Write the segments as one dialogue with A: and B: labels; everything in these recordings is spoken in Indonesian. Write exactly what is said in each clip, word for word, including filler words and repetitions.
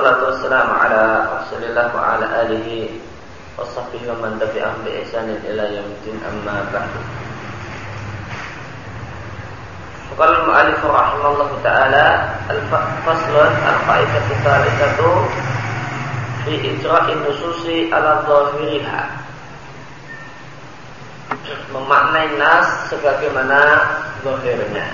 A: wassalatu wassalamu ala Rasulillah wa ala alihi wa sahbihi wa man tabi'ahum bi ihsanin ila yaumiddin, amma ba'du. Qala al-mu'allif rahimallahu ta'ala al-faslun al-qa'idatu tsalitsatu fi ijra'in nususi ala dhahiriha, memaknai nas sebagaimana zahirnya.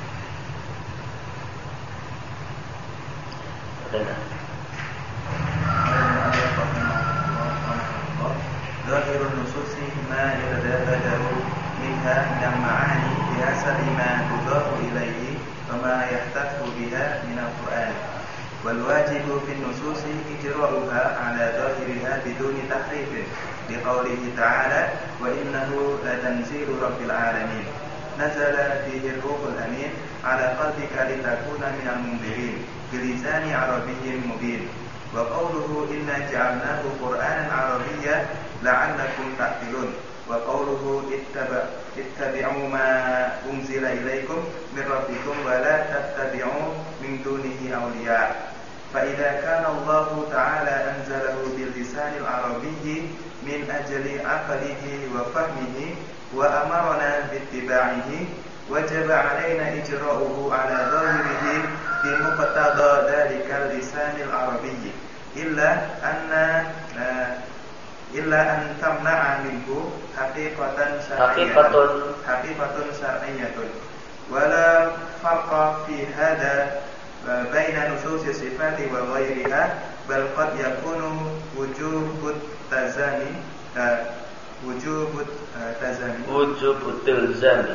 B: Zahirun nususi ma yatadabbaru minha min ma'ani bihasabi ma tudafu ilayhi wa ma yahtatu biha min al-Qur'an, wal wajibu fin nususi ijra'uha ala zahiriha biduni tahrifin liqaulihi ta'ala wa innahu latanzilu rabbil alamin nazala fihi ar-ruhul amin ala qalbika litakuna minal munzirin bilisani arabiyyin mubin. Wa qawluhu inna ja'alnahu qur'anan arabiyyan la'allakum ta'qilun. Wa qawluhu ittabi'u ma unzila ilaikum min rabbikum wa la tattabi'u min dunihi awliya. Fa idza kana Allah ta'ala anzalahu bil lisanil arabiyyi min ajli aqlihi wa fahmihi wa amarna bi ittiba'ihi wajaba 'alaina ijra'uhu 'ala dhahirihi bi muqtada dzalikal lisanil arabiyyi illa anna illa an tamna'a minhu haqiqatan syar'iyyatun haqiqatun syar'iyyatun wala farqa fi hadha baina nususi sifati wa ghairiha bal qad yakunu wujubut tazami wujubut tazami
A: wujubut ilzami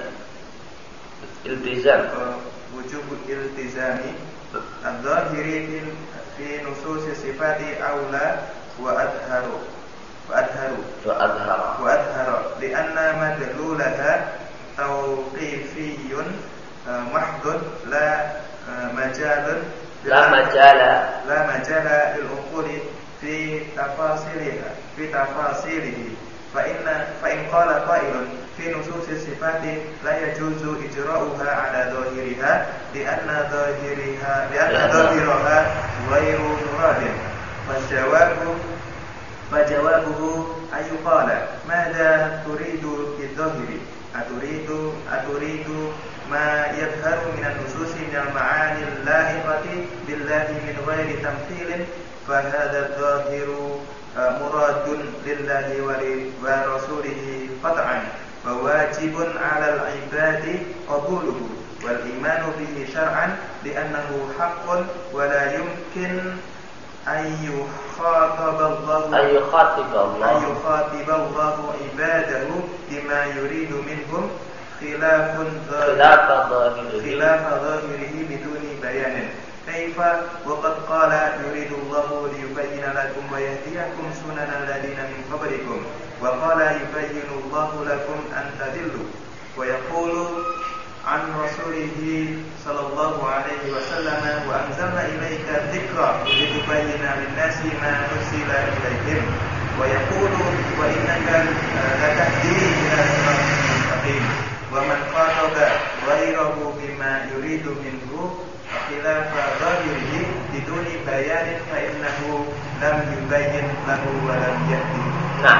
A: iltizam
B: wujubut iltizami al-zahiri fi nususi sifati aula wa adharu wa adharu
A: wa adhara
B: wa adharu lianna madlulaha tawqifiyyun mahdud la majalun
A: la majala
B: la majala lil uquli fi tafasiliha fi tafasilihi fa inna fa in qala qailun fi nususi sifati la yajuzu ijra'uha ala dhahiriha lianna dhahiriha lianna dhahiraha ghairu muradin fajawabu fajawabuhu ayuqala madza turidu bidhahiri aturidu aturidu ma yadharu min an-nususi min al-ma'ani al-lahiqati billahi min ghairi tamthilin fa hadha adh-dhahiru muradun lillahi wa rasulihi qat'an wa wajibun 'alal 'ibadi qabuluhu wal imanu bihi syar'an li'annahu haqqun wa la yumkin ayyu khataballahu
A: ayyu khatiballahu
B: ayyu khatiballahu ibadahu bima yuridu minhum khilafun dhahirihi khilafa dhahirihi biduni bayanin kaifa wa qad qala yuridullahu liyubayyana lakum wa yahdiyakum sunanal ladina min qablikum wa qala yubayyinullahu lakum an tadillu wa yaqulu an rasulihi sallallahu alaihi wasallam wa anzalna ilayka dhikra litubayyana lin-nasi ma nuzila ilayhim wa yaqulu wa innaka latahdi ila siratal mustaqim wa man qataba ghayrahu bima yuridu minhu khilafa dhahirihi biduni bayanin fa innahu lam yubayyin lahu wa lam yahdi.
A: Nah,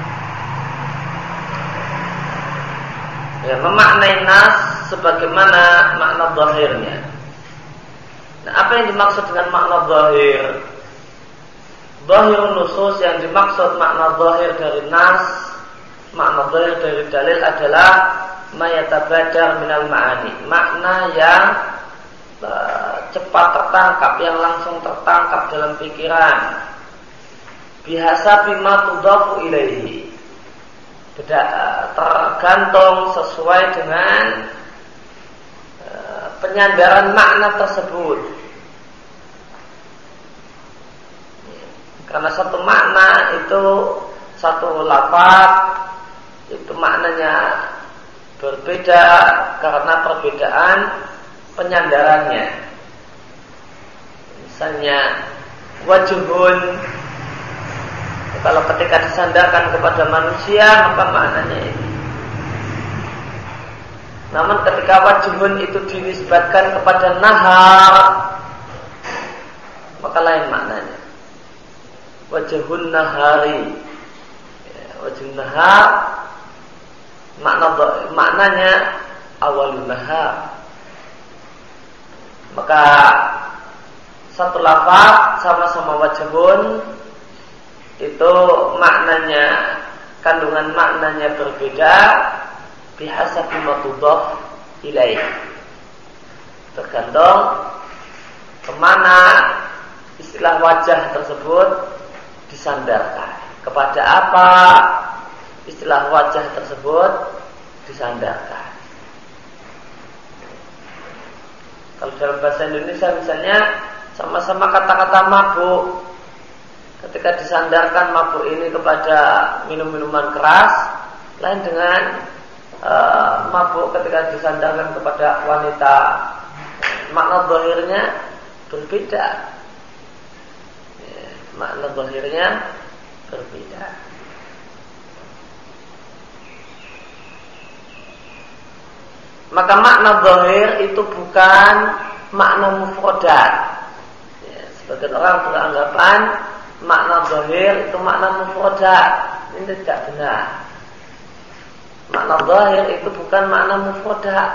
A: ya, memaknai nas sebagaimana makna zahirnya. Nah, apa yang dimaksud dengan makna zahir? Zahir nusus yang dimaksud makna zahir dari nas, makna zahir dari dalil adalah mayatabadar minal ma'ani, makna yang cepat tertangkap, yang langsung tertangkap dalam pikiran. Bihasa bima tudafu ilaihi, tergantung sesuai dengan penyandaran makna tersebut. Karena satu makna itu satu lafaz itu maknanya berbeda karena perbedaan penyandarannya. Misalnya wajhun, kalau ketika disandarkan kepada manusia maka maknanya ini. Namun ketika wajhun itu dinisbatkan kepada nahar, maka maka lain maknanya. Wajhun nahari, ya, wajhun nahar makna maknanya awalun nahar. Maka satu lafaz sama-sama wajhun itu maknanya, kandungan maknanya berbeda bihasabi ma tudhaf ilaih, tergantung kemana istilah wajah tersebut disandarkan, kepada apa istilah wajah tersebut disandarkan. Kalau dalam bahasa Indonesia misalnya sama-sama kata-kata mabuk, ketika disandarkan mabuk ini kepada minum-minuman keras, lain dengan uh, mabuk ketika disandarkan kepada wanita, makna zahirnya berbeda. Ya, makna zahirnya berbeda. Maka makna zahir itu bukan makna mufradat. Ya, sebagian orang beranggapan makna zahir itu makna mufradat. Ini tidak benar. Makna zahir itu bukan makna mufradat,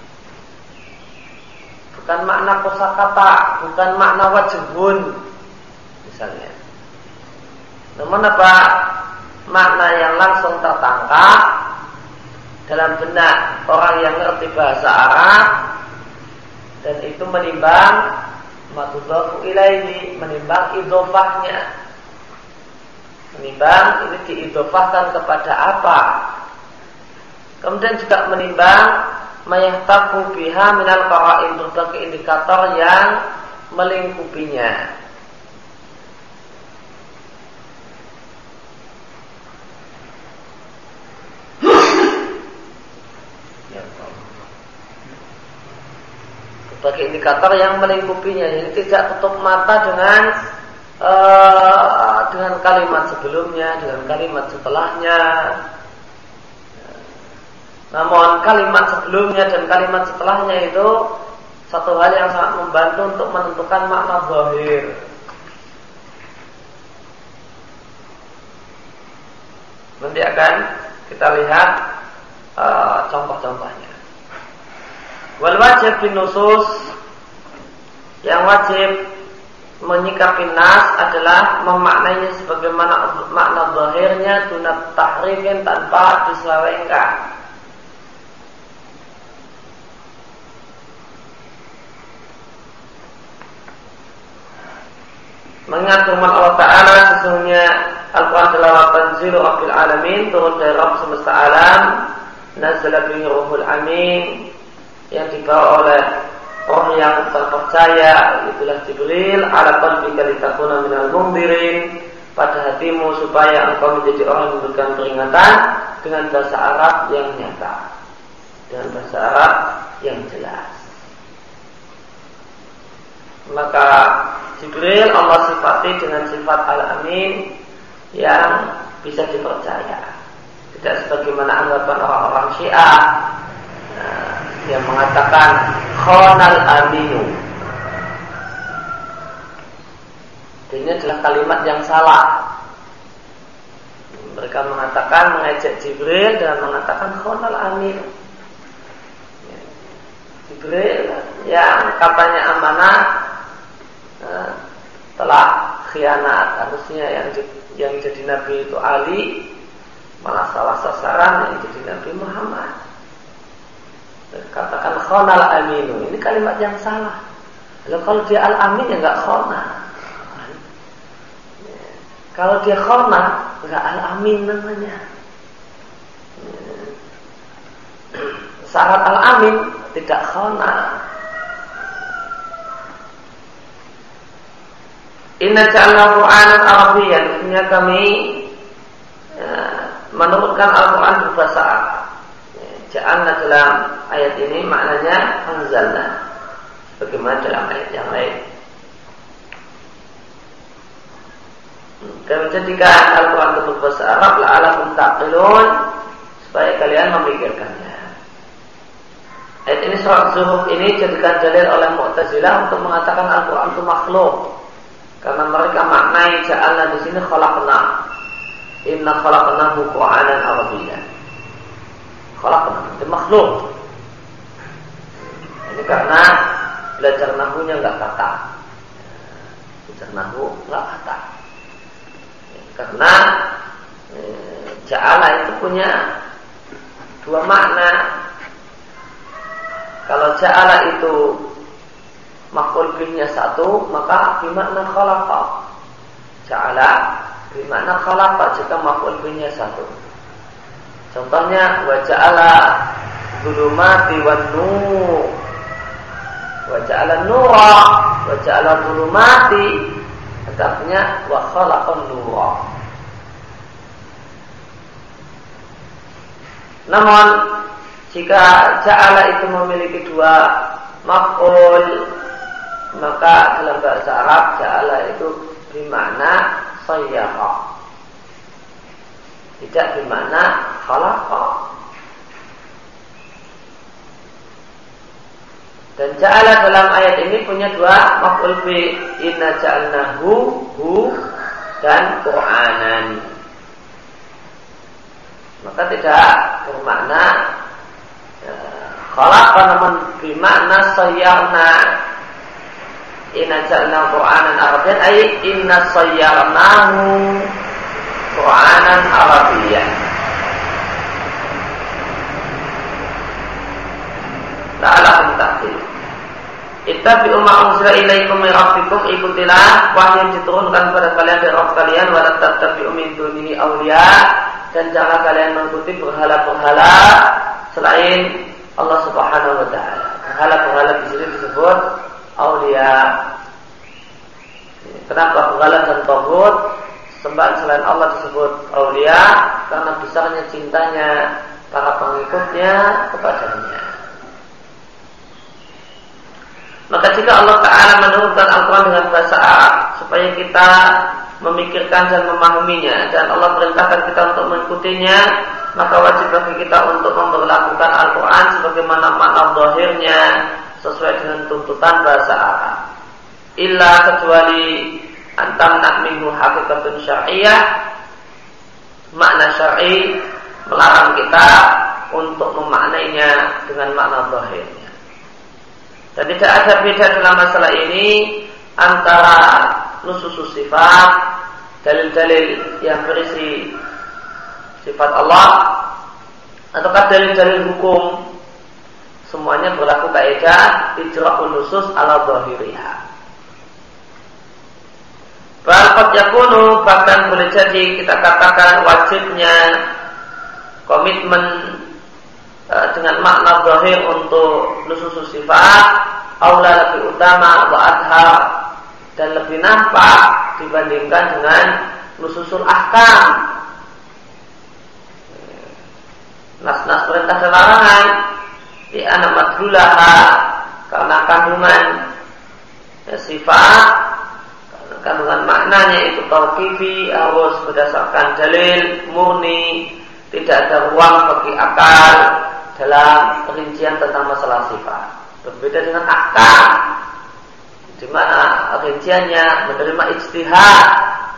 A: bukan makna kosakata, bukan makna wajhun misalnya. Namun apa makna yang langsung tertangkap dalam benak orang yang ngerti bahasa Arab, dan itu menimbang matudhafu ilaihi, menimbang idhofahnya, menimbang ini diidhofahkan kepada apa. Kemudian juga menimbang mayahtaku biha minal qara'in, berbagai indikator yang melingkupinya. Berbagai indikator yang melingkupinya, jadi tidak tutup mata dengan uh, dengan kalimat sebelumnya, dengan kalimat setelahnya. Namun kalimat sebelumnya dan kalimat setelahnya itu satu hal yang sangat membantu untuk menentukan makna zahir. Nanti akan kita lihat uh, contoh-contohnya. Wal wajib bin nusus, yang wajib menyikapi nas adalah memaknainya sebagaimana makna zahirnya dunat tahrifin, tanpa diselewengkan. Mengingat firman Allah Ta'ala, sesungguhnya Al-Quran adalah tanzilu rabbil alamin, turun dari Rabb semesta alam, nazala bihi ruhul amin, yang dibawa oleh roh yang terpercaya, itulah Jibril, ala qalbika litakuna minal mundirin, pada hatimu supaya engkau menjadi orang yang memberikan peringatan dengan bahasa Arab yang nyata, dengan bahasa Arab yang jelas. Maka Jibril Allah sifati dengan sifat al-amin yang bisa dipercaya. Tidak sebagaimana anggapan orang-orang Syiah nah, yang mengatakan khonal aminu. Ini adalah kalimat yang salah. Mereka mengatakan, mengejek Jibril dan mengatakan khonal amin. Jibril yang katanya amanah Nah, telah khianat. Harusnya yang yang jadi nabi itu Ali, malah salah sasaran yang jadi Nabi Muhammad. Katakan khonal aminu, ini kalimat yang salah. Lalu kalau dia al-amin ya nggak khonal. Kalau dia khonal nggak al-amin namanya. Syarat al-amin tidak khonal. Inna ja'alna Qur'anan Arabiyyan, sesungguhnya kami ya, menurunkan Al-Quran berbahasa Arab. Ya, ja'alna dalam ayat ini maknanya anzalna, bagaimana dalam ayat yang lain. Kami jadikan Al-Quran itu berbahasa Arab la'alakum taqilun, supaya kalian memikirkannya. Ayat ini, surat Zuhruf ini jadikan dalil oleh Mu'tazilah untuk mengatakan Al-Quran itu makhluk. Karena mereka maknai ja'alna di sini khalaqna. Inna khalaqnahu Qur'anan Arabiyyan. Khalaqna itu makhluk. Ini karena belajar nahunya enggak kata. Belajar nahu enggak kata. Karena e, ja'ala itu punya dua makna. Kalau ja'ala itu maf'ul bihnya satu, maka bermakna khalaqa. Ja'ala bermakna khalaqa jika maf'ul bihnya satu. Contohnya wa ja'ala dhulumati wan nur. Wa ja'ala nura, wa ja'ala dhulumati. Artinya wa khalaqan nura. Namun jika ja'ala itu memiliki dua maf'ul, maka dalam bahasa Arab ja'ala itu bermakna sayyara, tidak bermakna khalaqa. Dan ja'ala dalam ayat ini punya dua maf'ul bi, inna ja'alnahu hu dan Qur'anan. Maka tidak bermakna khalaqa, namun bermakna sayyarna. Inna ja'alna Qur'anan Arabiyyan ay inna sayyarnahu Qur'anan Arabiyyan. La'alakum ta'qilun. Ittabi'u ma unzila ilaikum min rabbikum, ikutilah wahyu yang diturunkan kepada kalian dari Rabb kalian, wa la tattabi'u min dunihi awliya, dan jangan kalian mengikuti berhala-berhala selain Allah Subhanahu wa taala. Berhala-berhala di sini disebut aulia. Kenapa berhala dan taghut sembahan selain Allah disebut aulia? Karena besarnya cintanya para pengikutnya kepadanya. Maka jika Allah Ta'ala menurunkan Al-Quran dengan bahasa Arab supaya kita memikirkan dan memahaminya, dan Allah perintahkan kita untuk mengikutinya, maka wajib bagi kita untuk memperlakukan Al-Quran sebagaimana makna zahirnya sesuai dengan tuntutan bahasa Arab. Illa kecuali antam minhu hakikatun syar'iyyah, makna syar'i melarang kita untuk memaknainya dengan makna zahirnya. Dan tidak ada beda dalam masalah ini antara nususus sifat, dalil-dalil yang berisi sifat Allah, ataukah dalil-dalil hukum. Semuanya berlaku kaidah ijra'un nusus ala zahiriha. Bahkan yakunu, bahkan boleh jadi kita katakan wajibnya komitmen dengan makna zahir untuk nusus sifat aula lebih utama wa adhar, dan lebih nampak dibandingkan dengan nususul ahkam, nas-nas perintah dan larangan, di anak madhulaha, karena kandungan ya, sifat, karena kandungan maknanya itu tauqifi, harus berdasarkan dalil murni, tidak ada ruang bagi akal dalam perincian tentang masalah sifat. Berbeda dengan akal, di mana rinciannya menerima ijtihad.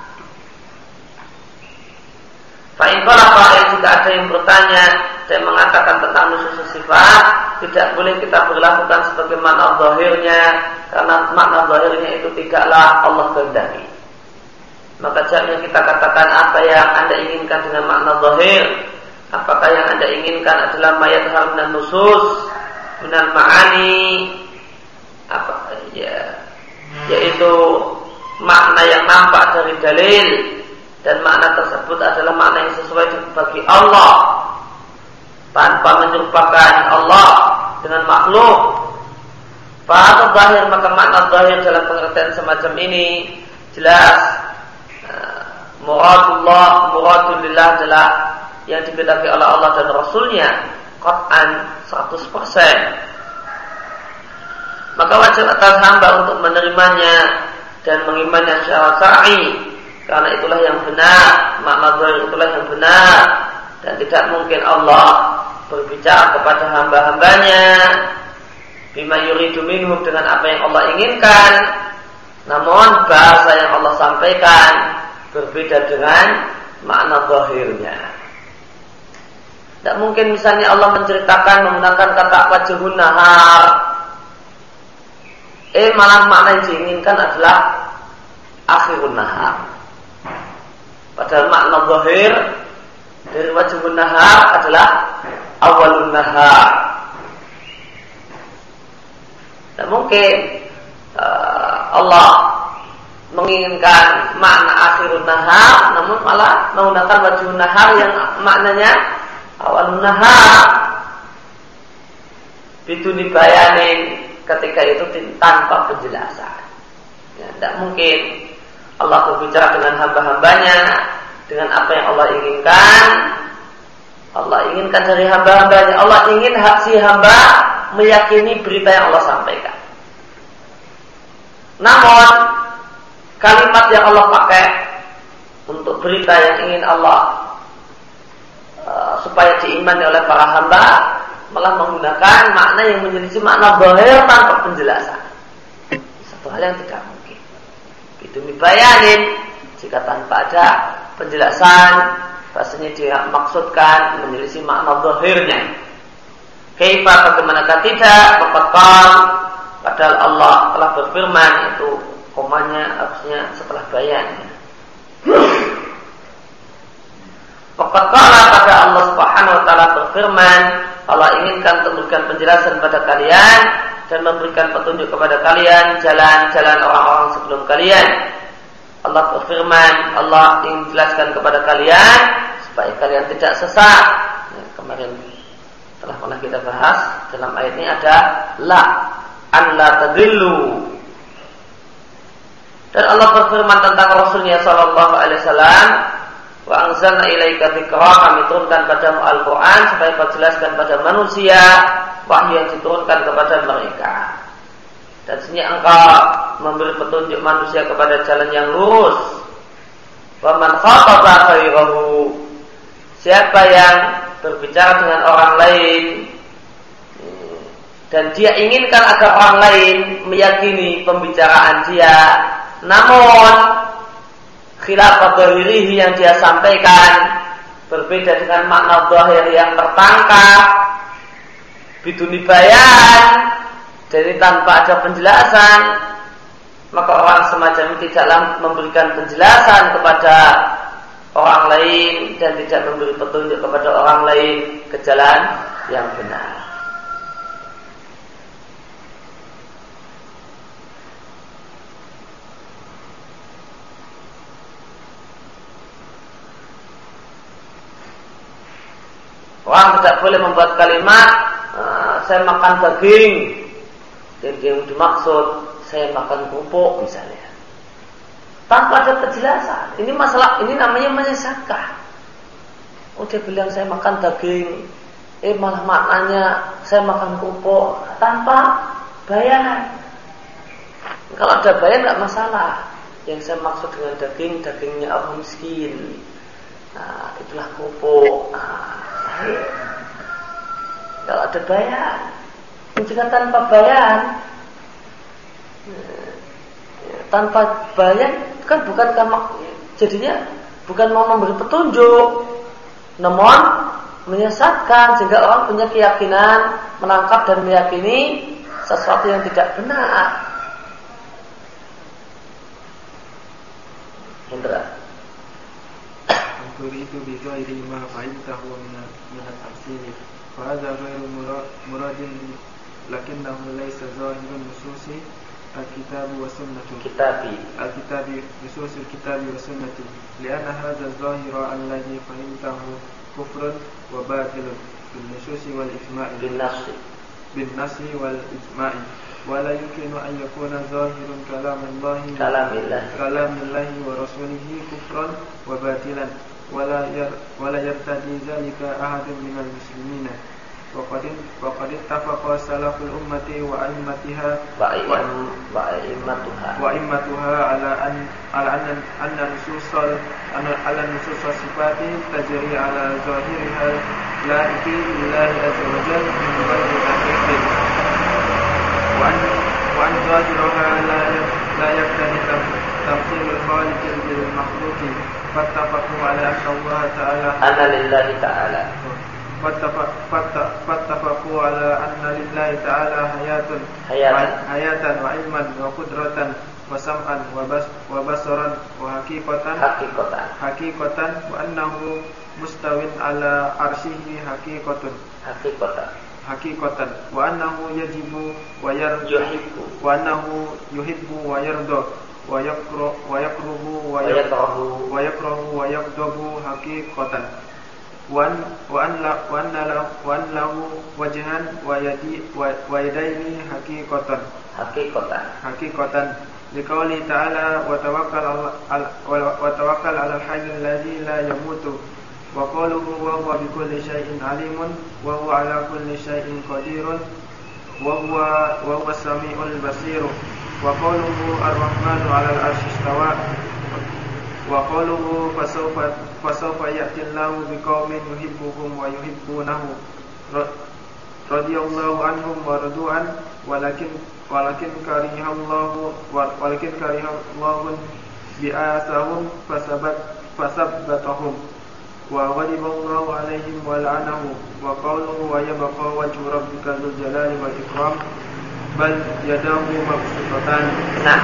A: Fa'in qala jika ada yang bertanya dan mengatakan tentang nusus sifat, tidak boleh kita berlakukan sebagaimana zahirnya, karena makna zahirnya itu tidaklah Allah kehendaki. Maka jangan kita katakan apa yang Anda inginkan dengan makna zahir. Apakah yang Anda inginkan adalah mayat harman nusus minal ma'ani, apa ya, yaitu makna yang nampak dari dalil, dan makna tersebut adalah makna yang sesuai bagi Allah tanpa menyerupakan Allah dengan makhluk. Fa'at zahir, maka makna zahir dalam pengertian semacam ini jelas muradullah, muradulillah adalah yang dikehendaki oleh Allah dan Rasulnya qat'an seratus persen. Maka wajib atas hamba untuk menerimanya dan mengimannya secara syar'i, karena itulah yang benar, makna zahir itulah yang benar, dan tidak mungkin Allah berbicara kepada hamba-hambanya bima yuridu minhum, dengan apa yang Allah inginkan, Namun bahasa yang Allah sampaikan berbeda dengan makna zahirnya. Tidak mungkin misalnya Allah menceritakan menggunakan kata wajhun nahar, eh malah makna yang diinginkan adalah akhirun nahar. Padahal makna zahir dari wajhun nahar adalah awalun nahar. Tidak mungkin uh, Allah menginginkan makna akhirun nahar, namun malah menggunakan wajhun nahar yang maknanya awalun nahar. Itu dibayanin ketika itu tanpa penjelasan. Ya, tidak mungkin Allah berbicara dengan hamba-hambanya dengan apa yang Allah inginkan. Allah inginkan dari hamba-hambanya. Allah ingin hak si hamba meyakini berita yang Allah sampaikan. Namun kalimat yang Allah pakai untuk berita yang ingin Allah uh, supaya diimani oleh para hamba malah menggunakan makna yang menyelisih makna zahir tanpa penjelasan. Satu hal yang tidak mungkin. Itu dibayanin jika tanpa ada penjelasan, bahasanya dia maksudkan menyelisih makna zahirnya. Kaifa bagaimanakah tidak mengatakan padahal Allah telah berfirman, itu komanya harusnya setelah bayannya. Mengatakan pada Allah Subhanahu wa taala berfirman, Allah inginkan untuk memberikan penjelasan pada kalian dan memberikan petunjuk kepada kalian jalan-jalan orang-orang sebelum kalian. Allah berfirman, Allah ingin menjelaskan kepada kalian supaya kalian tidak sesat. Ya, kemarin telah pernah kita bahas dalam ayat ini ada la an la tadillu. Dan Allah berfirman tentang Rasulnya sallallahu alaihi wasallam, wa anzalna ilaika dzikra, kami turunkan padamu Al-Quran supaya kau jelaskan pada manusia wahyu yang diturunkan kepada mereka. Dan sesungguhnya engkau memberi petunjuk manusia kepada jalan yang lurus. Wa man khataba ghairahu, siapa yang berbicara dengan orang lain dan dia inginkan agar orang lain meyakini pembicaraan dia, namun khilaf zahirihi yang dia sampaikan berbeda dengan makna zahir yang tertangkap biduni bayan, jadi tanpa ada penjelasan, maka orang semacam ini tidaklah memberikan penjelasan kepada orang lain dan tidak memberi petunjuk kepada orang lain ke jalan yang benar. Orang tidak boleh membuat kalimat uh, saya makan daging dan yang dimaksud saya makan kerupuk misalnya, tanpa ada penjelasan. Ini masalah, ini namanya menyesatkan. Oh, dia bilang saya makan daging, eh malah maknanya saya makan kerupuk tanpa bayan. Kalau ada bayan nggak masalah. Yang saya maksud dengan daging, dagingnya orang miskin. Nah, itulah kerupuk. Nah, kalau ada bayan, jika tanpa bayan, tanpa bayan kan bukan jadinya bukan mau memberi petunjuk, namun menyesatkan sehingga orang punya keyakinan menangkap dan meyakini sesuatu yang tidak benar. Indra.
C: تريد بغير ما فعلته من من التفسير فهذا غير مراد لكنه ليس ظاهر النصوص الكتاب والسنة
A: كتابي
C: الكتاب نصوص الكتاب والسنة لأن هذا الظاهر الذي فهمته كفر وباطل بالنصوص والإجماع
A: بالنص
C: بالنص والإجماع ولا يمكن أن يكون ظاهر كلام الله
A: كلام الله
C: كلام الله ورسوله كفرا وباطلا ولا ولا يرتدي ذلك أحد من المسلمين وقد وقد اتفق سلف الأمة وأئمتها
A: وأئمتها
C: وأئمتها على أن على أن أن نصوص على نصوص الصفات تجري على ظاهرها لا في الله عز وجل من غير تحقيق وأن وأن ظاهرها لا يقتضي تمثيل الخالق بالمخلوق فاتفقوا على أن الله تعالى
A: أن لله تعالى
C: فاتفقوا على أن لله تعالى حياة حياة وعلما وقدرة وسمعا وبصرا وحقيقة
A: حقيقة
C: حقيقة وأنه مستو على عرشه حقيقة
A: حقيقة
C: حقيقة وأنه يجب ويرضى
A: يحب
C: وأنه يحب ويرضى ويكره ويكره
A: ويكره
C: ويكره ويغضب حقيقة وأن وأن له وأن له وأن له وجها ويدي ويدين حقيقة
A: حقيقة
C: حقيقة لقوله تعالى وتوكل على وتوكل على الحي الذي لا يموت وقوله وهو بكل شيء عليم وهو على كل شيء قدير وهو وهو السميع البصير وقوله الرحمن على العرش استوى وقوله فسوف فسوف يأتي الله بقوم يحبهم ويحبونه رضي الله عنهم ورضوا عنه ولكن ولكن كره الله ولكن كره الله بآثهم فثبت فثبتهم وغضب الله عليهم ولعنهم وقوله ويبقى وجه ربك ذو الجلال والإكرام بل يداه مبسوطتان.
A: Nah,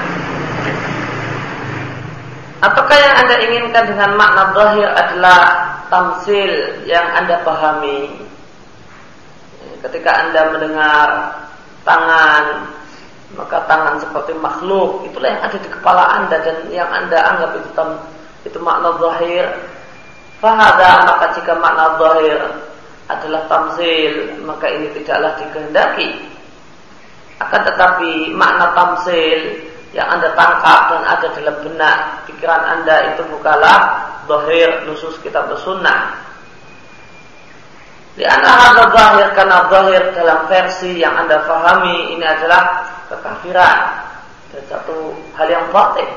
A: apakah yang Anda inginkan dengan makna zahir adalah tamsil yang Anda pahami ketika Anda mendengar tangan, maka tangan seperti makhluk itulah yang ada di kepala Anda dan yang Anda anggap itu tam, itu makna zahir. Fahada, maka jika makna zahir adalah tamsil, maka ini tidaklah dikehendaki. Akan tetapi makna tamsil yang Anda tangkap dan ada dalam benak pikiran Anda itu bukanlah zahir nusus kitab sunnah. Lianna hadza zahir, karena zahir dalam versi yang Anda fahami ini adalah kekafiran dan satu hal yang batil.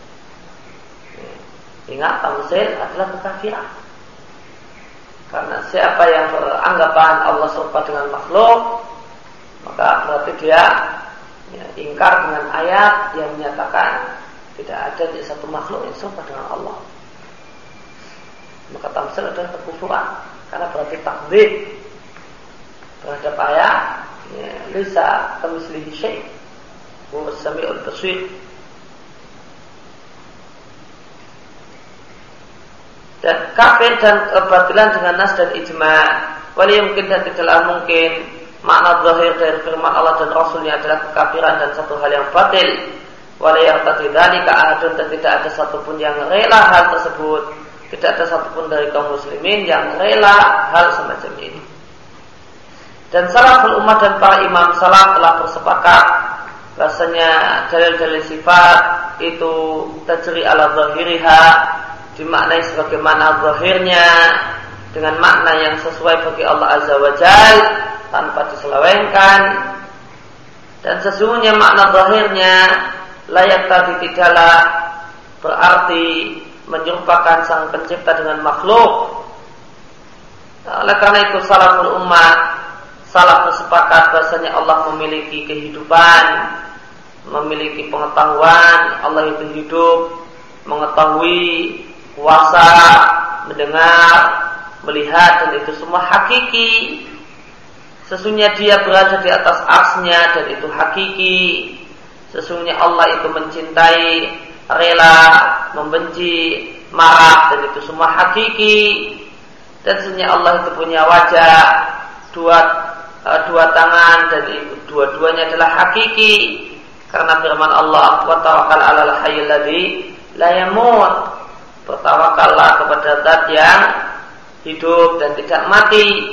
A: Ingat, tamsil adalah kekafiran. Karena siapa yang beranggapan Allah serupa dengan makhluk, maka berarti dia ya, ingkar dengan ayat yang menyatakan tidak ada di satu makhluk yang serupa dengan Allah. Maka tamsil adalah kekufuran, karena berarti takdzib terhadap ayat ya, lisa kamitslihi syai' huwas samiul basir. Dan kafir dan kebatilan dengan nas dan ijma'. Wali mungkin dan tidaklah mungkin makna zahir dari firman Allah dan Rasulnya adalah kekafiran dan satu hal yang batil. Wali yang tadi dzalika ahadun, dan tidak ada satupun yang rela hal tersebut. Tidak ada satupun dari kaum muslimin yang rela hal semacam ini. Dan salaful ummah dan para imam salaf telah bersepakat bahasanya dalil-dalil sifat itu tajri ala zahiriha, dimaknai sebagaimana zahirnya dengan makna yang sesuai bagi Allah Azza wa Jal tanpa diselewengkan. Dan sesungguhnya makna zahirnya layak tadi tidaklah berarti menyerupakan sang pencipta dengan makhluk. Nah, oleh karena itu salaful ummah salaf bersepakat bahasanya Allah memiliki kehidupan, memiliki pengetahuan. Allah itu hidup, mengetahui, kuasa, mendengar, melihat, dan itu semua hakiki. Sesungguhnya dia berada di atas arsy-Nya dan itu hakiki. Sesungguhnya Allah itu mencintai, rela, membenci, marah, dan itu semua hakiki. Dan sesungguhnya Allah itu punya wajah, dua uh, dua tangan, dan itu dua-duanya adalah hakiki. Karena firman Allah, wa tawakkal 'alal hayyil ladzi la yamut. Bertawakallah kepada zat yang hidup dan tidak mati.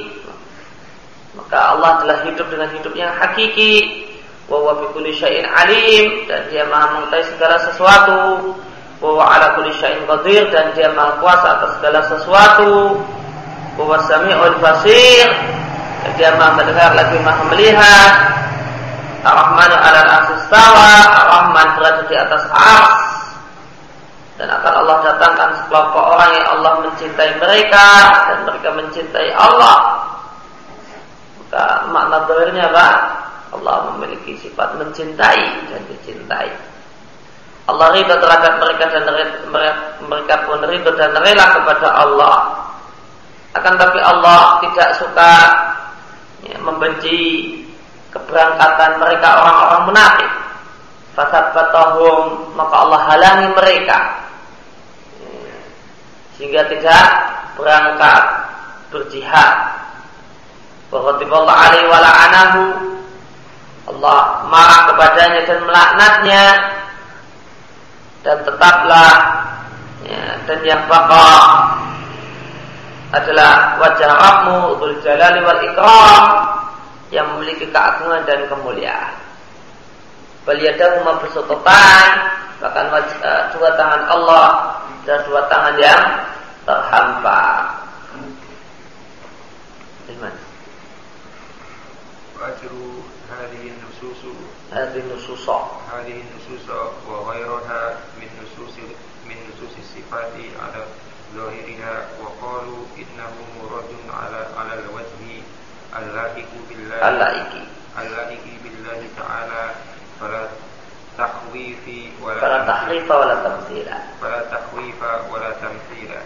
A: Maka Allah telah hidup dengan hidup yang hakiki. Wa huwa bikulli syai'in alim, dan dia maha mengetahui segala sesuatu. Wa huwa ala kulli syai'in qadir, dan dia maha kuasa atas segala sesuatu. Wa huwa sami'ul basir, dan dia maha mendengar lagi maha melihat. Ar-Rahmanu 'alal 'arsy istawa, Ar-Rahman berada di atas ars. Dan akan Allah datangkan sekelompok orang yang Allah mencintai mereka dan mereka mencintai Allah. Maka makna zahirnya apa? Allah Allah memiliki sifat mencintai dan dicintai. Allah ridha terhadap mereka dan mereka pun ridha dan rela kepada Allah. Akan tapi Allah tidak suka ya, membenci keberangkatan mereka orang-orang munafik. Fathabbatahum, maka Allah halangi mereka ya, sehingga tidak berangkat berjihad. Wa ghadiballahu alaihi wa la'anahu, Allah marah kepadanya dan melaknatnya. Dan tetaplah ya, dan yang baqa adalah wajah Rabbmu dzul jalali wal ikram, yang memiliki keagungan dan kemuliaan. Bal yadahu mabsuutatan, bahkan wajah, dua tangan Allah dan dua tangan yang terhampar. Iman.
D: Ajru hadhihi nususu
A: hadhihi nususa
D: hadhihi nususa wa ghayruha min nususi min nususi sifati ala zahiriha, wa qalu innahu muradun ala ala al-wajhi al-laiqu billahi
A: al-laiqi
D: al-laiqi billahi ta'ala fala takhwifi wa
A: fala tahrifa wa la tamthila
D: fala takhwifa wa la tamthila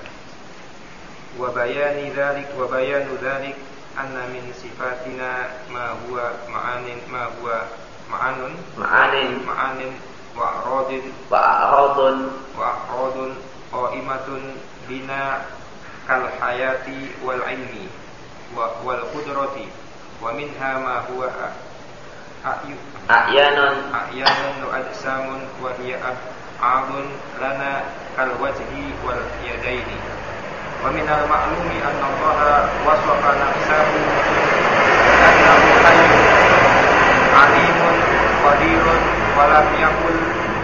D: wa bayani dhalik wa bayanu dhalik anna min sifatina ma huwa ma'anin ma huwa ma'anun
A: ma'anin
D: ma'anin wa a'radin
A: wa a'radun
D: wa a'radun qa'imatun bina kal hayati wal ilmi wa wal qudrati wa minha ma huwa a'yu
A: a'yanun
D: a'yanun wa ajsamun wa hiya a'adun lana kal wajhi wal yadaini. Wa minal ma'lumi anna Allah wasafa nafsahu annahu hayyun alimun qadirun wa lam yakul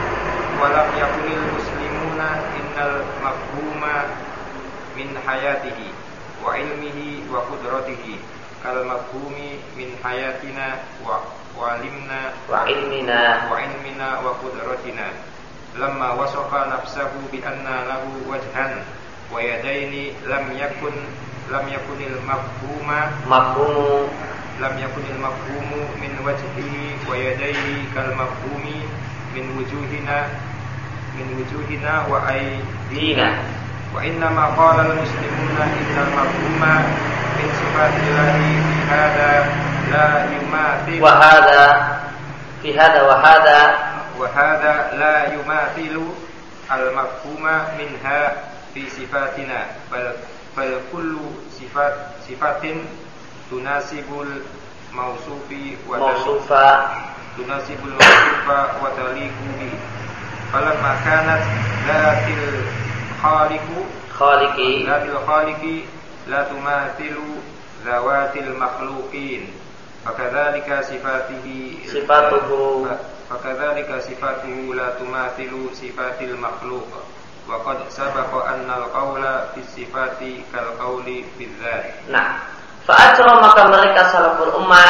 D: wa lam yakunil muslimuna innal mafhuma min hayatihi wa ilmihi wa qudratihi kal mafhumi min hayatina wa walimna
A: wa ilmina
D: wa ilmina wa qudratina lamma wasafa nafsahu bi anna lahu wajhan wa yadaini lam yakun lam yakunil mafhuma
A: mafhumu
D: lam yakunil mafhumu min wajhihi wa yadaihi kal mafhumi min wujuhina min wujuhina wa aydina wa inna ma qala al muslimuna innal mafhuma min sifatillahi fi hada la yumathilu
A: wa hada fi hada wa hada
D: wa hada la yumathilu al mafhuma minha fi sifatina bal bal kullu sifat sifatin tunasibul mausufi wa
A: mausufa
D: tunasibul mausufa wa taliqu bi falamma kanat dhatil khaliqu
A: khaliqi
D: dhatil khaliqi la tumathilu zawatil makhluqin fakadzalika sifatihi
A: sifatuhu
D: fakadzalika sifatuhu la tumathilu sifatil makhluq. Wa qad sabaqa anna al-qawla fi sifati kal qawli fi dzat.
A: Nah, fa'ajra maka mereka salaful ummah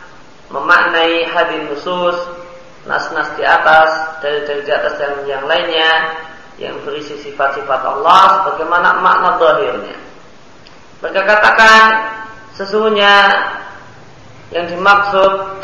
A: memaknai hadis nusus nas-nas di atas dari-dari di atas dan yang lainnya yang berisi sifat-sifat Allah sebagaimana makna zahirnya. Mereka katakan sesungguhnya yang dimaksud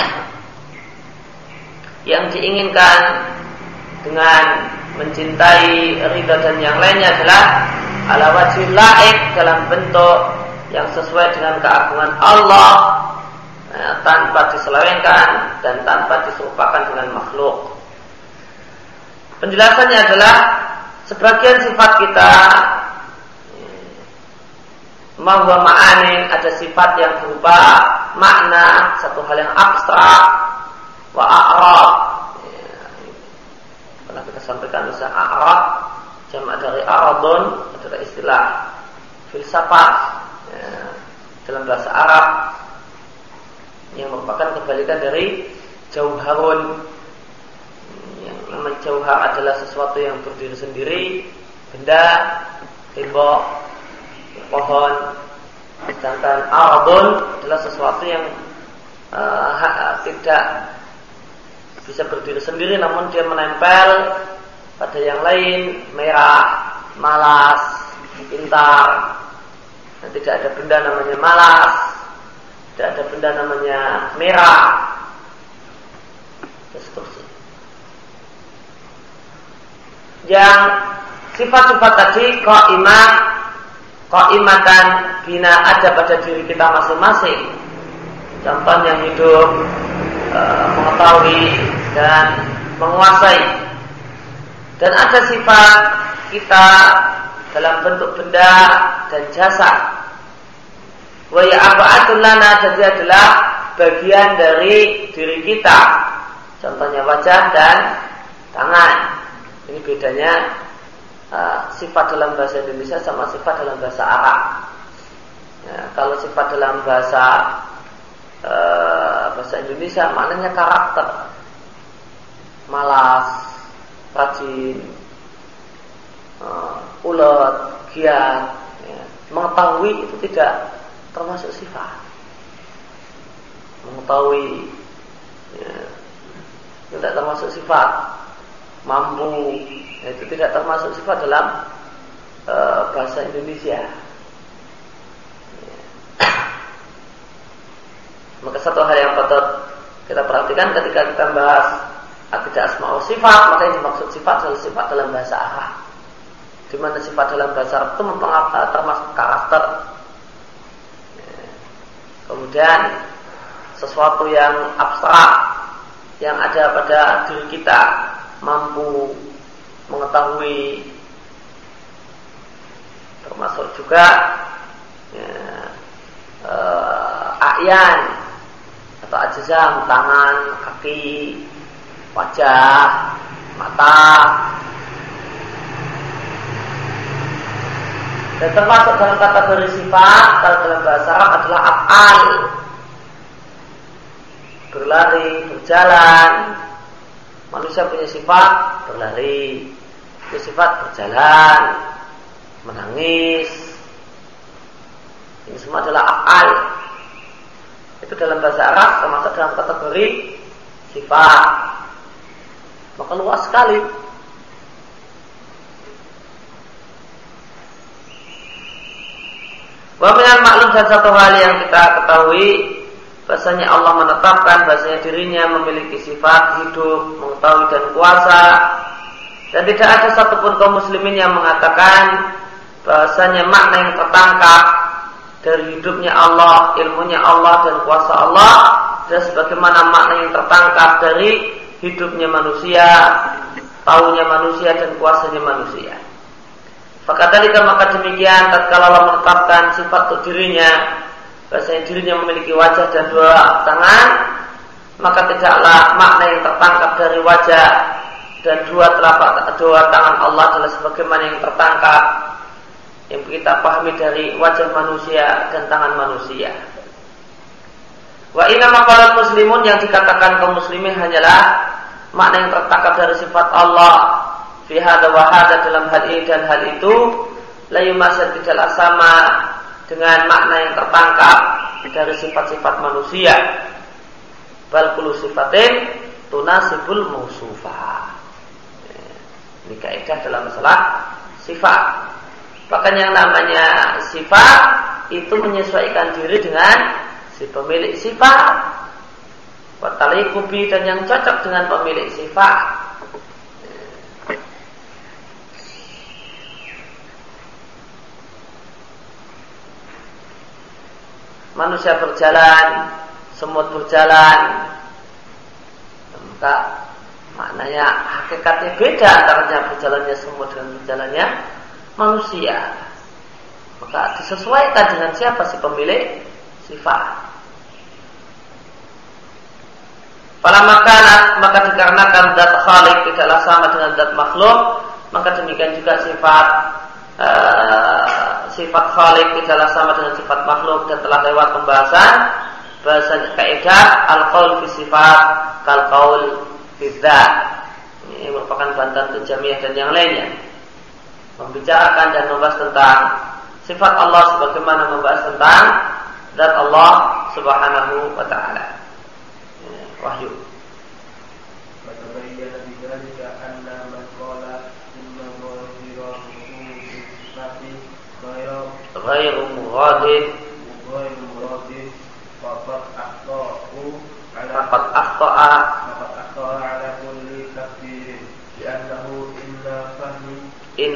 A: yang diinginkan dengan mencintai, ridha dan yang lainnya adalah ala wajhi laik, dalam bentuk yang sesuai dengan keagungan Allah, ya, tanpa diselewengkan dan tanpa diserupakan dengan makhluk. Penjelasannya adalah sebagian sifat kita mahwa ma'anin, ada sifat yang berupa makna, satu hal yang abstrak, wa a'rab, pernah kita sampaikan usaha a'rab, jamak dari aradun adalah istilah filsafat ya, dalam bahasa Arab yang merupakan kebalikan dari jauharun. Yang namanya jauhar adalah sesuatu yang berdiri sendiri, benda, tembok, pohon. Sedangkan aradun adalah sesuatu yang uh, tidak bisa berdiri sendiri, namun dia menempel pada yang lain, merah, malas, pintar. Dan tidak ada benda namanya malas, tidak ada benda namanya merah. yang sifat-sifat tadi qaimah qaimatan bina ada pada diri kita masing-masing. Contohnya hidup, e, mengetahui dan menguasai. Dan ada sifat kita dalam bentuk benda dan jasa. Wa ya'abatun lana, jadi adalah bagian dari diri kita. Contohnya wajah dan tangan. Ini bedanya uh, sifat dalam bahasa Indonesia sama sifat dalam bahasa Arab. Ya, kalau sifat dalam bahasa uh, bahasa Indonesia maknanya karakter, malas, rajin, uh, ulet, giat, ya. Mengetahui itu tidak termasuk sifat. Mengetahui ya, tidak termasuk sifat. Mampu, ya, itu tidak termasuk sifat dalam uh, bahasa Indonesia. Ya. Maka satu hal yang patut kita perhatikan ketika kita bahas akidah asma wa sifat, maka yang dimaksud sifat adalah sifat dalam bahasa Arab. Di mana sifat dalam bahasa Arab itu mempengaruhi termasuk karakter. Ya. Kemudian sesuatu yang abstrak yang ada pada diri kita, mampu mengetahui, termasuk juga ya, uh, a'yan atau ajzam, tangan, kaki, wajah, mata. Dan termasuk dalam kategori sifat kalau dalam bahasa Arab adalah af'al, berlari, berjalan. Manusia punya sifat berlari, punya sifat berjalan, menangis. Ini semua adalah af'al. Itu dalam bahasa Arab termasuk dalam kategori sifat. Maka luas sekali. Bahwa maklum dan satu hal yang kita ketahui, bahasanya Allah menetapkan bahasanya dirinya memiliki sifat hidup, mengetahui dan kuasa. Dan tidak ada satupun kaum muslimin yang mengatakan bahasanya makna yang tertangkap dari hidupnya Allah, ilmunya Allah dan kuasa Allah dan sebagaimana makna yang tertangkap dari hidupnya manusia, taunya manusia dan kuasanya manusia. Fakadzalika, maka demikian tatkala Allah menetapkan sifat untuk dirinya, bahasanya dirinya memiliki wajah dan dua tangan, maka tidaklah makna yang tertangkap dari wajah dan dua telapak dua tangan Allah adalah sebagaimana yang tertangkap yang kita pahami dari wajah manusia dan tangan manusia. Wa inna maqalat muslimun, yang dikatakan kaum muslimin hanyalah makna yang tertangkap dari sifat Allah fi hadza wa hadza, dalam hal ini dan hal itu, la yumasal, tidaklah sama dengan makna yang tertangkap dari sifat-sifat manusia. Bal kullu sifatin tunasibul mausufah. Ini kaidah dalam masalah sifat. Bahkan yang namanya sifat itu menyesuaikan diri dengan si pemilik sifat. Wa taliqubi, dan yang cocok dengan pemilik sifat. Manusia berjalan, semut berjalan, maka maknanya hakikatnya beda antara berjalannya semut dengan berjalannya manusia. Maka disesuaikan dengan siapa si pemilik sifat. Pada maka maka dikarenakan zat khaliq tidaklah sama dengan zat makhluk, maka demikian juga sifat Uh, sifat khaliq tidaklah sama dengan sifat makhluk, dan telah lewat pembahasan bahasan kaidah al-qaul fi sifat kal qaul fi dzat. Ini merupakan bantahan untuk Jamiah dan yang lainnya, membicarakan dan membahas tentang sifat Allah sebagaimana membahas tentang zat Allah Subhanahu wa taala. Wahyu. Ghairu muradid ghairu muradid faqad akhta'u ala faqad akhta'a faqad akhta'a ala kulli takdir li'annahu inna fahmi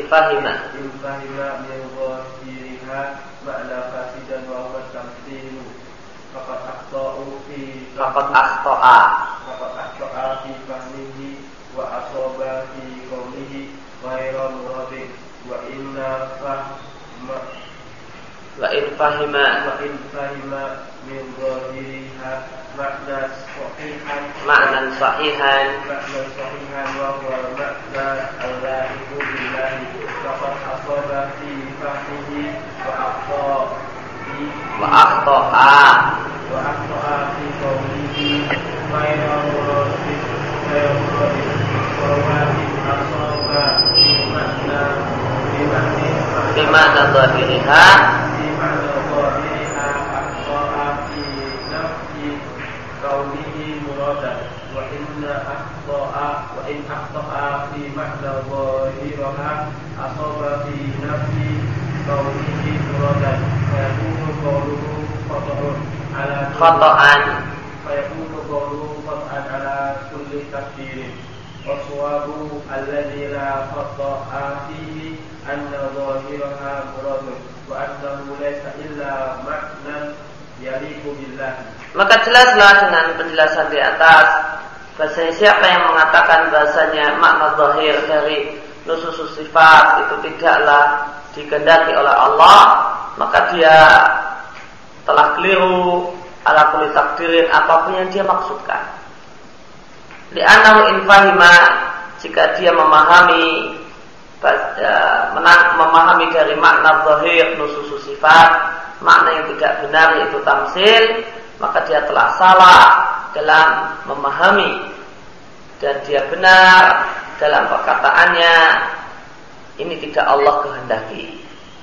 A: fahima
C: in fahima min ghafiriha ma'na fasidan wa huwa tamthilu faqad akhta'u fi
A: faqad akhta'a
C: faqad akhtha'a fi fahmihi wa asaba fi qawlihi ghayra muradin wa inna fahma
A: wa in fahima
C: wa in fahima min ghafiriha ma'na sahihan
A: ma'nan sahihan
C: ma'na sahihan wa huwa ma'na al-lahiqu billahi faqad asaba fi fahmihi wa akhtha'a
A: wa akhta'a
C: wa akhtha'a fi qawlihi ghayra muradin ghayra muradin wa huwa asaba fi ma'na fi ma'na
A: fi ma'na dhahiriha
C: fi ma'na dhahiriha akhtha'a fi nafsi qawlihi muradan wa inna akhtha'a wa in akhtha'a fi ma'na dhahiriha asaba fi nafsi qawlihi muradan fa yakunu qawluhu khata'un ala
A: khata'an
C: fa yakunu qawluhu khata'an ala kulli takdirin wa sawabu alladhi la khata'a fihi anna dhahiraha muradun wa annahu laysa illa ma'nan yaliqu billah.
A: Maka jelaslah dengan penjelasan di atas bahasanya siapa yang mengatakan bahasanya makna zahir dari nusus sifat itu tidaklah dikehendaki oleh Allah, maka dia telah keliru ala kulli takdirin apapun yang dia maksudkan. Li'annahu in fahima, jika dia memahami menang, memahami dari makna zahir nusus sifat, makna yang tidak benar yaitu tamsil, maka dia telah salah dalam memahami dan dia benar dalam perkataannya ini tidak Allah kehendaki.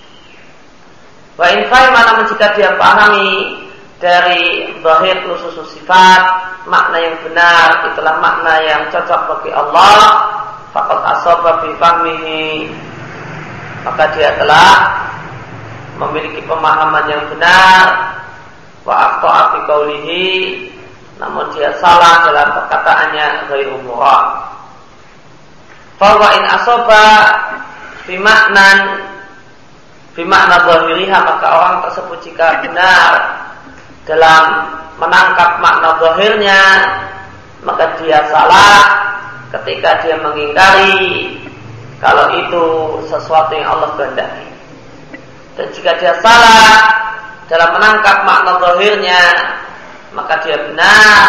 A: Wa in fahima, namun jika dia pahami dari zahir nusus sifat, makna yang benar itulah makna yang cocok bagi Allah, faqad asaba fi fahmihi, maka dia telah memiliki pemahaman yang benar. Wa akhta'a fi qawlihi, namun dia salah dalam perkataannya ghairu murad. Fa wa in asaba fi maknan fi makna zahiriha, maka orang tersebut jika benar dalam menangkap makna zahirnya, maka dia salah ketika dia mengingkari kalau itu sesuatu yang Allah kehendaki. Dan jika dia salah dalam menangkap makna zahirnya, maka dia benar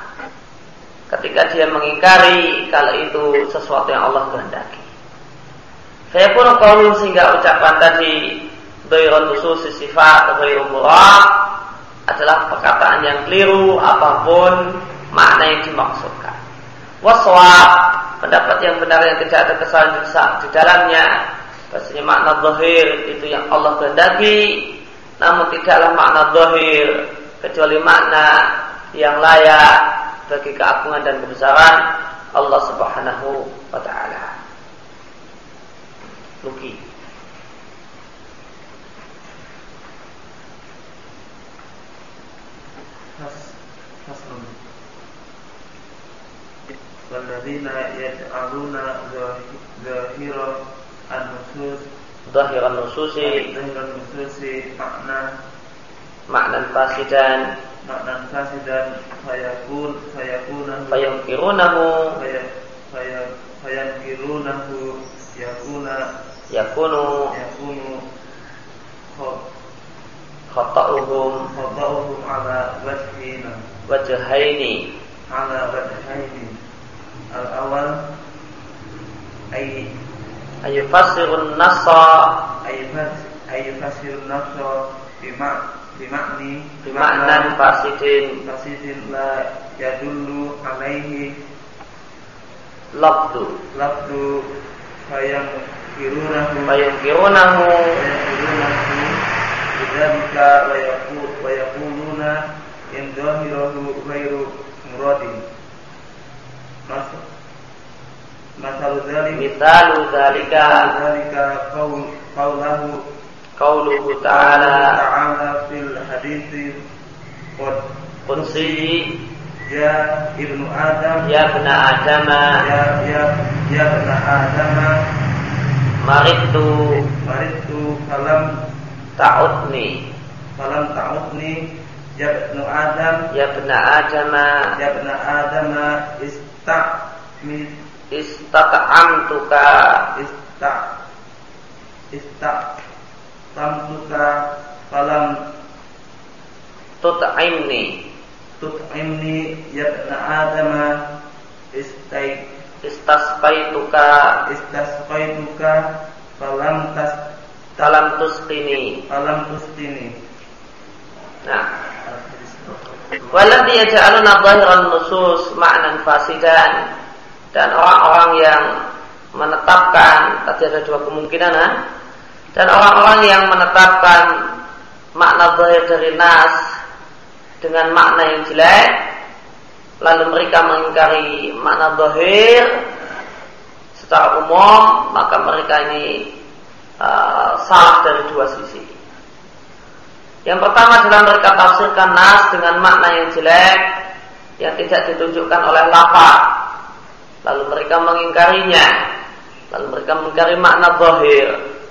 A: ketika dia mengingkari kalau itu sesuatu yang Allah kehendaki. Saya pun qaulun, sehingga ucapan tadi dhairun nusus sifat ghairu murad adalah perkataan yang keliru apapun makna yang dimaksudkan. Waswab, pendapat yang benar yang tidak ada kesalahan di dalamnya, bahasanya makna zahir itu yang Allah kehendaki, namun tidaklah makna zahir kecuali makna yang layak bagi keagungan dan kebesaran Allah Subhanahu wa ta'ala. Luki.
C: Faslun. Walladzina yaj'aluna zahira an-nusus
A: Zahiran nususi
C: zahiran nususi makna
A: maknan fasidan
C: maknan fasidan fayakun fayakunahu
A: fayunkirunahu
C: faya fayankirunahu yakuna
A: yakunu
C: yakunu
A: khata'uhum
C: khata'uhum ala wajhina
A: wajhaini
C: ala wajhaini al-awal ay
A: ayufasirun nassa
C: ayufasirun nassa bima bimakni
A: bimaknan fasidin
C: fasidin la yadullu alaihi
A: labdu
C: labdu fayang kirunahu
A: fayang kirunahu
C: fayang bidzalika wa yaqul wa yaquluna in dhahirahu ghairu muradin. Maksud Masalu dzalika
A: misalu dzalika
C: dzalika qaul qaulahu
A: qauluhu ta'ala
C: ta'ala fil hadithi qad
A: qudsi
C: ya ibnu adam
A: ya ibna adama
C: ya ya ya ibna adama
A: Maritu
B: Maritu falam
A: ta'udni
B: falam ta'udni ya ibnu Adam
A: ya ibna Adama
B: ya ibnu Adama ista'mi
A: istata'amtuka
B: ista ista'tamtuka falam
A: tut'imni
B: tut'imni ya ibnu Adama istai
A: istasqaituka
B: istasqaituka falam tas
A: falam tusqini
B: falam tustini.
A: Nah, waladhi yaj'aluna dhahiran nusus ma'nan fasidan, dan orang-orang yang menetapkan, tadi ada dua kemungkinan, ha? Dan orang-orang yang menetapkan makna zahir dari nas dengan makna yang jelek, lalu mereka mengingkari makna zahir secara umum, maka mereka ini uh, salah dari dua sisi. Yang pertama adalah mereka tafsirkan nas dengan makna yang jelek yang tidak ditunjukkan oleh lafaz, lalu mereka mengingkarinya, lalu mereka mengingkari makna zahir,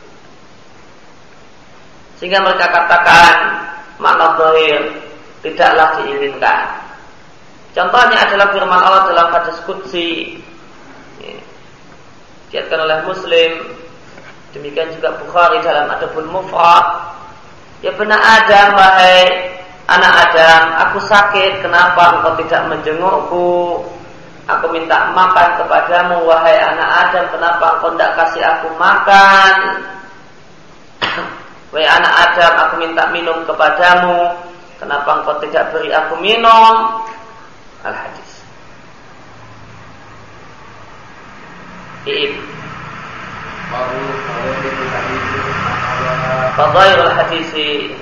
A: sehingga mereka katakan makna zahir tidaklah diinginkan. Contohnya adalah firman Allah dalam hadis qudsi, diriwayatkan oleh Muslim, demikian juga Bukhari dalam Adabul Mufrad. Ya benar Adam, wahai anak Adam, aku sakit, kenapa engkau tidak menjengukku? Aku minta makan kepadamu, wahai anak Adam, kenapa engkau tidak kasih aku makan? Wahai anak Adam, aku minta minum kepadamu, kenapa engkau tidak beri aku minum? Al-Hadis. Iib. Fadhailul hadisi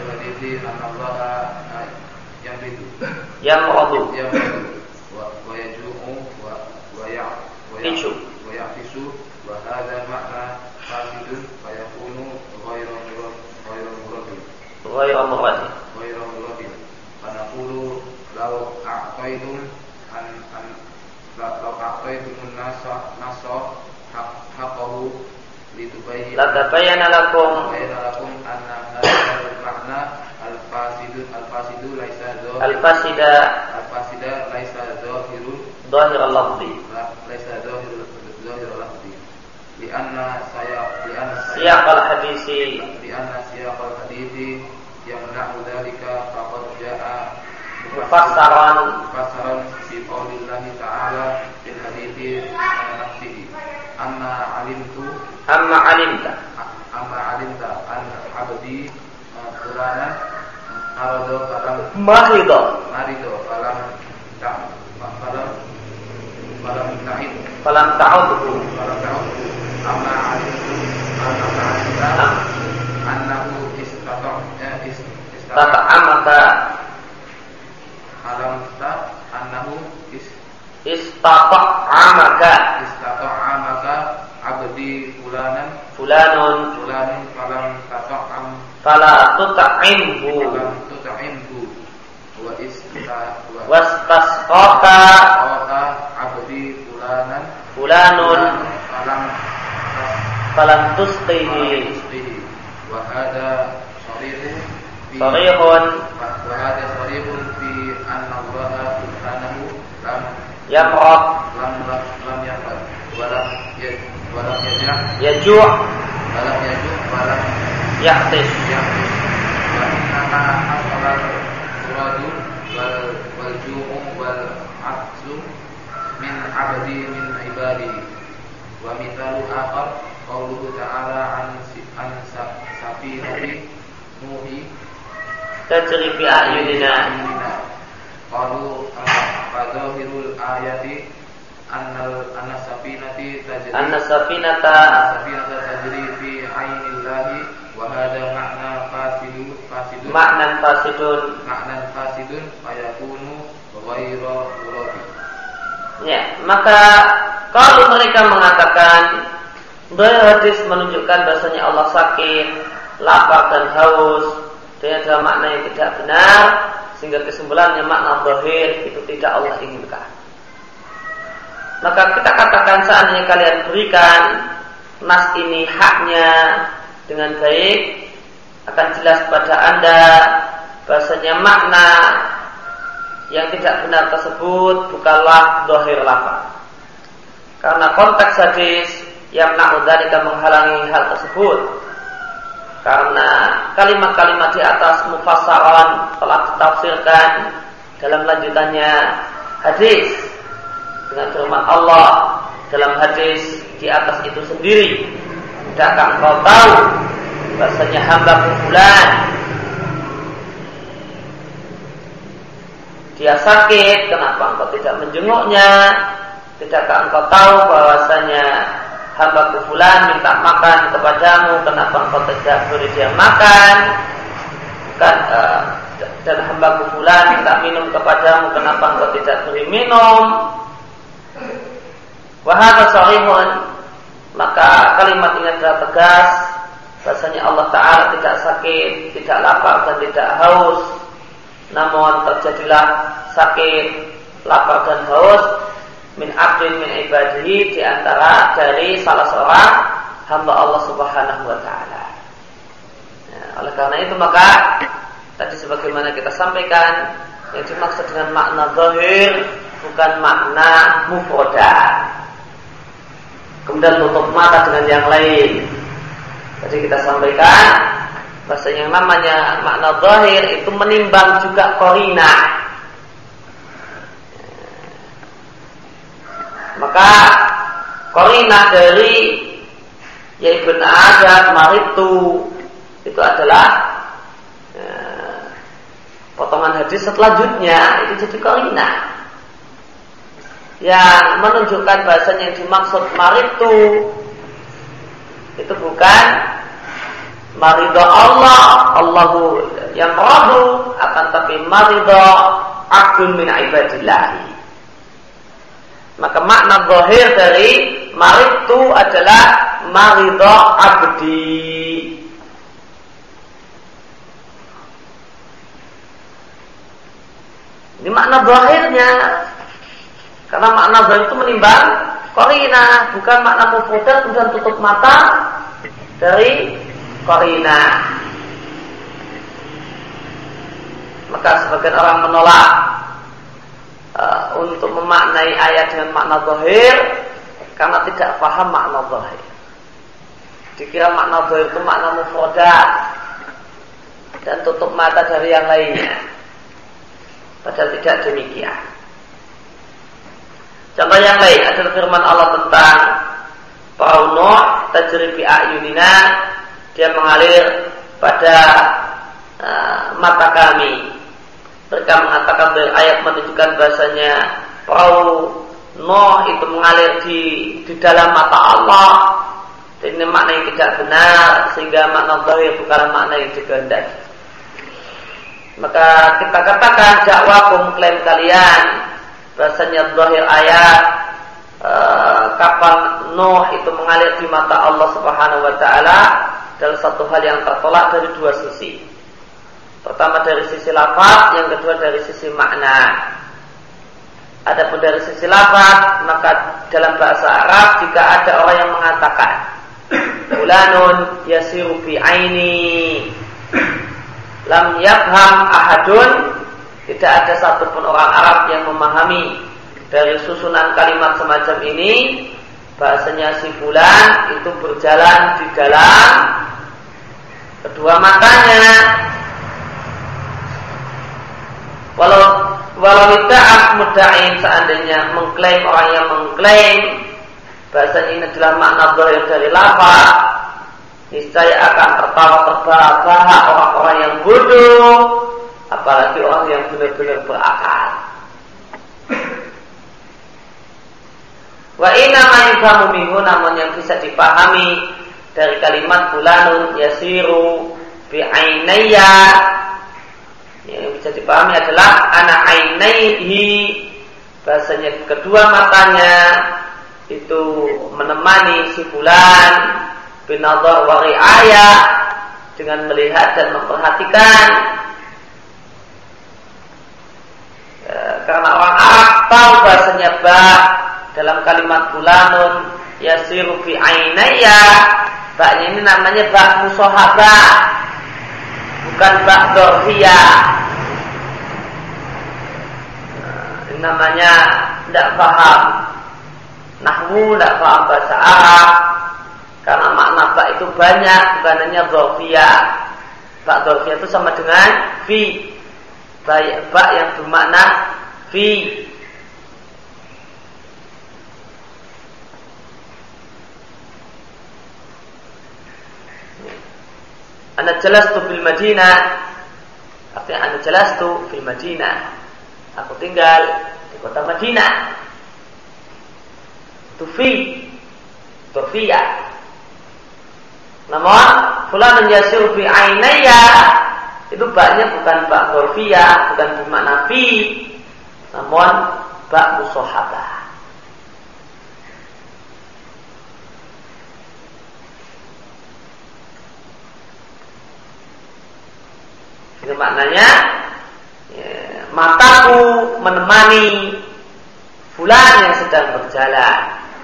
A: yamradu
D: wa yaju'u wa
A: Icu.
D: ya'fisu wa hadha ma'na fasidun fa yakunu ghayra muradin
A: ghayra muradin
D: ghayra muradin fa naqulu law a'taytum an an law a'taytum nasa nasa haqqahu litubayyin
A: latabayyana lakum
D: bayyana lakum anna hadzal ma'na al-fasidu al-fasidu laisa dhahir
A: al-fasida
D: al-fasida laisa dhahirun
A: dhahir al-lafzi
D: laisa dhahir dhahir al-lafzi li anna saya li anna
A: siyaq al-hadisi
D: li anna siyaq al-hadisi yamna'u dzalika faqad jaa'a
A: mufassaran
D: mufassaran fi qaulillahi ta'ala fil hadithi nafsihi amma alimtu
A: amma alimta
D: amma alimta an abdi qur'ana arado falam
A: marido
D: marido falam ta falam falam ta'id
A: falam ta'udhu
D: falam ta'ud amma alimtu amma alimta annahu istata' istata'
A: tata'amaka
D: falam ta annahu is
A: istata'amaka
D: istata'amaka abdi fulanan
A: fulanun
D: fulanun falam tata'am
A: fala tuta'imhu
D: falam tuta'imhu wa ista wa
A: wastasqaka
D: qata abdi fulanan
A: fulanun
D: falam
A: falam tusqihi
D: tusbihi wa hada sharihun fi
A: sarihun
D: wa hada sharihun fi anna Allah subhanahu lam
A: yamrad
D: lam lam yaqad wa lam yaj wa lam yajah
A: yaju'
D: wa lam yaju' wa lam
A: yahtis
D: yaqis wa innama asal muradu wal wal ju'u wal aksu min abdi min ibadihi wa mithalu akhar qauluhu ta'ala an an safinati nuhi
A: tajri fi a'yunina
D: qalu fadhahirul ayati annal anna safinati tajri
A: anna safinata
D: safinata tajri fi ainillahi wa hadha ma'na fasidun fasidun
A: ma'nan fasidun
D: ma'nan fasidun fayakunu ghayra muradi.
A: Ya, maka kalau mereka mengatakan bahwa hadis menunjukkan bahasanya Allah sakit, lapar dan haus, dan ada makna yang tidak benar, sehingga kesimpulannya makna zahir itu tidak Allah inginkan. Maka kita katakan seandainya kalian berikan nas ini haknya dengan baik, akan jelas pada Anda bahasanya makna yang tidak benar tersebut bukanlah zahir lafaz. Karena konteks hadis yang na'udzalika menghalangi hal tersebut. Karena kalimat-kalimat di atas mufassaran telah ditafsirkan dalam lanjutannya hadis dengan firman Allah dalam hadis di atas itu sendiri. Tidakkah engkau tahu bahasanya hamba fulan dia sakit, kenapa engkau tidak menjenguknya? Tidakkah engkau tahu bahwasanya hamba fulan minta makan kepadamu, kenapa engkau tidak beri dia makan? Bukan, uh, dan hamba fulan minta minum kepadamu, kenapa engkau tidak beri minum? Wahada sharihun, maka kalimat ini adalah tegas bahasanya Allah Ta'ala tidak sakit, tidak lapar dan tidak haus. Namun terjadilah sakit, lapar dan haus min abdin min ibadihi, di antara dari salah seorang hamba Allah Subhanahu wa taala. Ya, oleh karena itu maka tadi sebagaimana kita sampaikan, yang dimaksud dengan makna zahir bukan makna mufradat. Kemudian tutup mata dengan yang lain. Tadi kita sampaikan bahasa yang namanya makna zahir itu menimbang juga qarinah. Maka qarinah dari ya ibn Adam maritu itu adalah ya, potongan hadis selanjutnya itu jadi qarinah yang menunjukkan bahasanya yang dimaksud maritu itu bukan marido Allah, Allahu yang radu, akan tapi marido abdun min ibadillah. Maka makna zahir dari maritu adalah marido abdi. Ini makna zahirnya. Karena makna zahir itu menimbang qarinah, bukan makna mufradat kemudian tutup mata dari qarinah. Maka sebagian orang menolak uh, untuk memaknai ayat dengan makna zahir karena tidak paham makna zahir. Dikira makna zahir itu makna mufradat dan tutup mata dari yang lainnya. Padahal tidak demikian. Contoh yang lain adalah firman Allah tentang perahu Nuh, tajri bi a'yunina, dia mengalir pada uh, mata kami. Mereka mengatakan bahwa ayat menunjukkan bahasanya perahu Nuh itu mengalir di di dalam mata Allah. Dan ini makna yang tidak benar, sehingga makna zahir bukanlah makna yang dikehendaki. Maka kita katakan dakwakum, klaim kalian bahasanya zahir ayat e, kapal Nuh itu mengalir di mata Allah Subhanahu wa taala adalah satu hal yang tertolak dari dua sisi. Pertama dari sisi lafaz, yang kedua dari sisi makna. Adapun dari sisi lafaz, maka dalam bahasa Arab jika ada orang yang mengatakan fulanun yasiru bi aini lam yafham ahadun, tidak ada satupun orang Arab yang memahami dari susunan kalimat semacam ini bahasanya si fulan itu berjalan di dalam kedua matanya. Walau walau idda'ah mudda'in, seandainya mengklaim orang yang mengklaim bahasanya ini adalah makna zahir dari lafaz, niscaya akan tertawa terbahak-bahak orang-orang yang bodoh, apalagi orang yang benar-benar berakal. Wa inna ma yufhamu minhu, namun yang bisa dipahami dari kalimat fulanun yasiru bi ainayya, yang bisa dipahami adalah ana ainaihi, bahasanya kedua matanya itu menemani si fulan binadhar wa ri'ayah, dengan melihat dan memperhatikan. E, karena orang Arab tahu bahasanya ba dalam kalimat fulanun yasiru fi ainaya, baknya ini namanya bak musahabah, bukan bak dorhiyah. Nah, ini namanya tidak paham nahwu, tidak paham bahasa Arab, karena makna bak itu banyak, bukan hanya dorhiyah. Bak dorhiyah itu sama dengan fi, bak yang bermakna fi. Ana jalastu fil Madinah, artinya ana jalastu fil Madinah, aku tinggal di kota Madinah. Tufi, Tufia. Namun fulan yasiru fi ainaya, itu baknya bukan bak dorfiyah, bukan bermakna fi, namun bak musahabah. Ini maknanya ya, mataku menemani fulan yang sedang berjalan.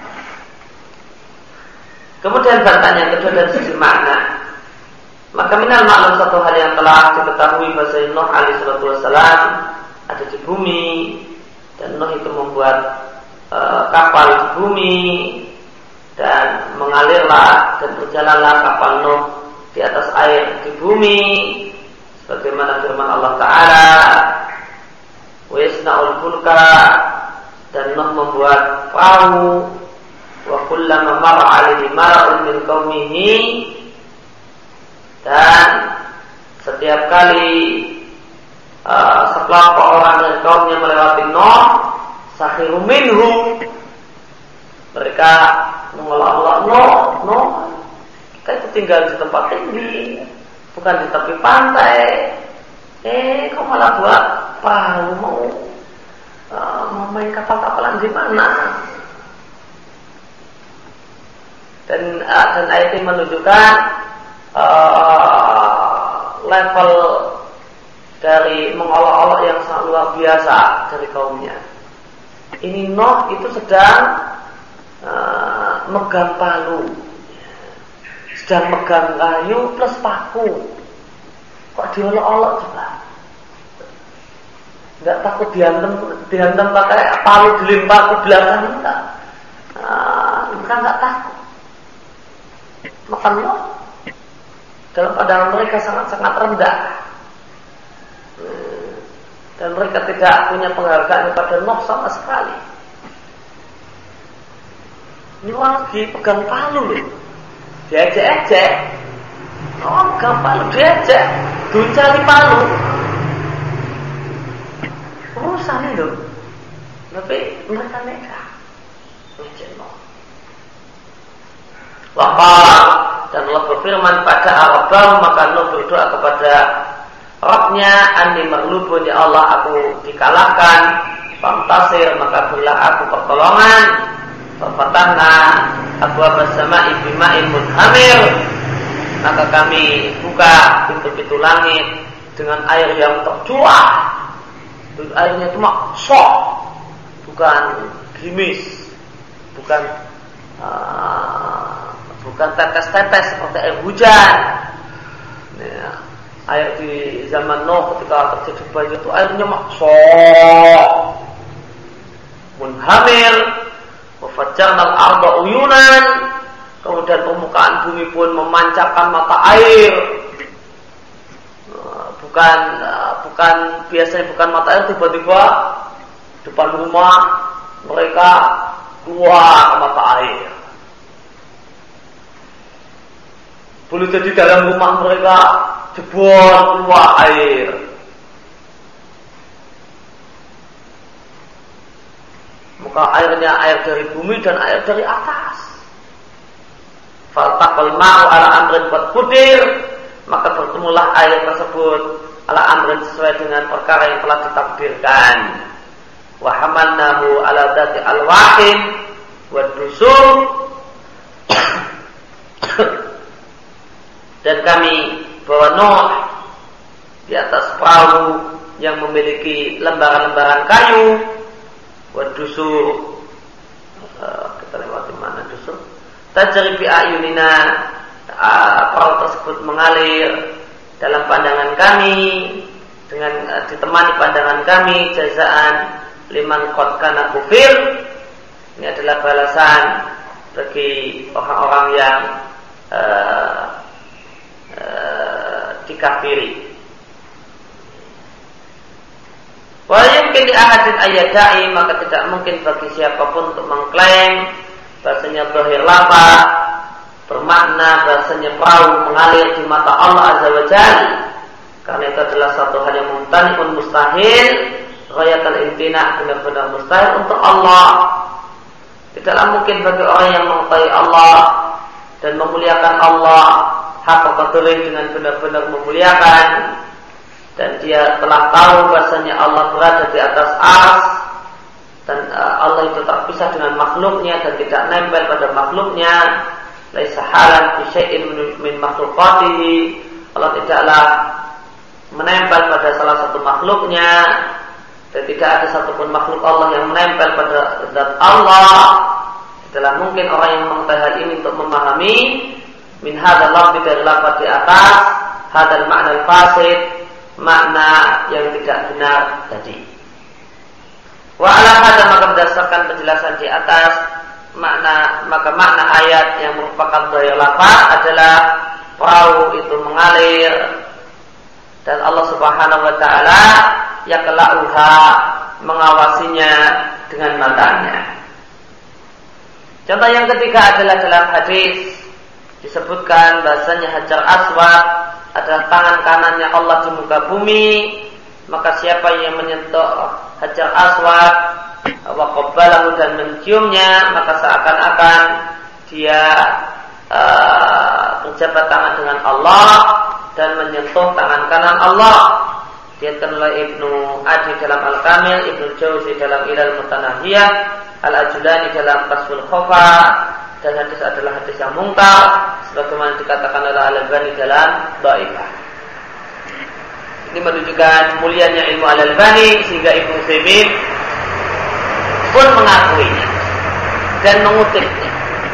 A: Kemudian bantahan yang kedua dari sisi makna, maka minal maklum satu hal yang telah diketahui bahwa Nuh alaihi salatu wassalam ada di bumi, dan Nuh itu membuat e, kapal di bumi, dan mengalirlah dan berjalanlah kapal Nuh di atas air di bumi, sebagaimana firman Allah Ta'ala, wa yasna'ul fulka, dan Nuh membuat perahu, wa kullama mar'a 'alaihi mar'un min qaumihi, dan setiap kali uh, sekelompok orang dari kaumnya melewati Nuh, sakhiru minhu, mereka mengelak-elak Nuh, Nuh, kita itu tinggal di tempat tinggi, bukan di tepi pantai. Eh, kau malah buat perahu, mau uh, mau main kapal-kapalan di mana? Dan uh, dan ayat ini menunjukkan uh, level dari mengolok-olok yang sangat luar biasa dari kaumnya. Ini Nuh itu sedang uh, megang palu, sedang megang kayu plus paku. Kok diolok-olok coba? Enggak takut dihantam, dihantam pakai palu dilempar ke belakang, enggak. Nah, mereka enggak takut. Maka Nuh dalam pandangan mereka sangat-sangat rendah, dan mereka tidak punya penghargaan kepada Nuh sama sekali. Ini orang lagi pegang palu loh, diejek-ejek. Oh, pegang palu diejek, duncali palu. Urusan itu, tapi mereka nekat. Ejek Nuh. Waqala, dan Allah berfirman pada Arabah, maka Nuh berdoa kepada Rabbnya, anni maghlubun, ya Allah aku dikalahkan, famtasir, maka berilah aku pertolongan. Fafatahna abwaab as-sama'i bima'in munhamir, maka kami buka pintu-pintu langit dengan air yang tercuah. Airnya cuma sok, bukan gerimis, bukan uh, bukan tetes-tetes seperti air hujan. Ya, air di zaman Nuh ketika terjadi banjir itu airnya maksok, munhamir, wafajjarnal arda uyunan, kemudian permukaan bumi pun memancarkan mata air. Bukan bukan biasanya bukan mata air, tiba-tiba depan rumah mereka keluar mata air. Boleh jadi dalam rumah mereka jebol keluar air. Maka airnya air dari bumi dan air dari atas. Faltaqal ma'u ala amrin qad qudir, maka bertemulah air tersebut ala amrin sesuai dengan perkara yang telah ditakdirkan. Wa hamalnahu ala dzati alwahin wa dusur, dan kami bawa Nuh di atas perahu yang memiliki lembaran-lembaran kayu. Wa dusur, uh, kita lewati mana dusur? tajri bi ayunina, perahu tersebut mengalir dalam pandangan kami, dengan uh, ditemani pandangan kami, jazaan liman qad kana kufir. Ini adalah balasan bagi orang-orang yang uh, uh, dikafiri. Wa yumkin li ahadin ayyadai, maka tidak mungkin bagi siapapun untuk mengklaim bahasanya zahir lafaz bermakna bahasanya perahu mengalir di mata Allah Azza wa Jalla, karena itu adalah satu hal yang mumtani'un mustahil, ghayatul imtina', benar-benar mustahil untuk Allah. Tidaklah mungkin bagi orang yang mengetahui Allah dan memuliakan Allah hak qadri, dengan benar-benar memuliakan, dan dia telah tahu bahasanya Allah berada di atas arsy, dan uh, Allah itu terpisah dengan makhluknya dan tidak nempel pada makhluknya. Laisa halan fi syai'in min makhluqatihi, Allah tidaklah menempel pada salah satu makhluknya, dan tidak ada satupun makhluk Allah yang menempel pada zat Allah. Tidaklah mungkin orang yang mengetahui hal ini untuk memahami min hadzal lafzi, dari lafaz di atas, hadzal ma'na al-fasid, makna yang tidak benar tadi. Wa ala hadza, maka berdasarkan penjelasan di atas, makna maka makna ayat yang merupakan zahir lafaz adalah perahu itu mengalir dan Allah Subhanahu wa taala yakla'uha, mengawasinya dengan matanya. Contoh yang ketiga adalah dalam hadis disebutkan bahasanya Hajar Aswad adalah tangan kanannya Allah di muka bumi, maka siapa yang menyentuh Hajar Aswad wa qabbalahu, dan menciumnya, maka seakan-akan dia uh, berjabat tangan dengan Allah dan menyentuh tangan kanan Allah. Diatkan oleh Ibnu Adi dalam Al-Kamil, Ibnu Jauzi dalam Ilal Mutanahiyah, Al-Ajlani dalam Kasful Khofa, dan hadis adalah hadis yang mungkar sebagaimana dikatakan oleh Al-Albani dalam Dhaifah. Ini menunjukkan mulianya ilmu Al-Albani sehingga Ibnu Utsaimin pun mengakuinya dan mengutipnya.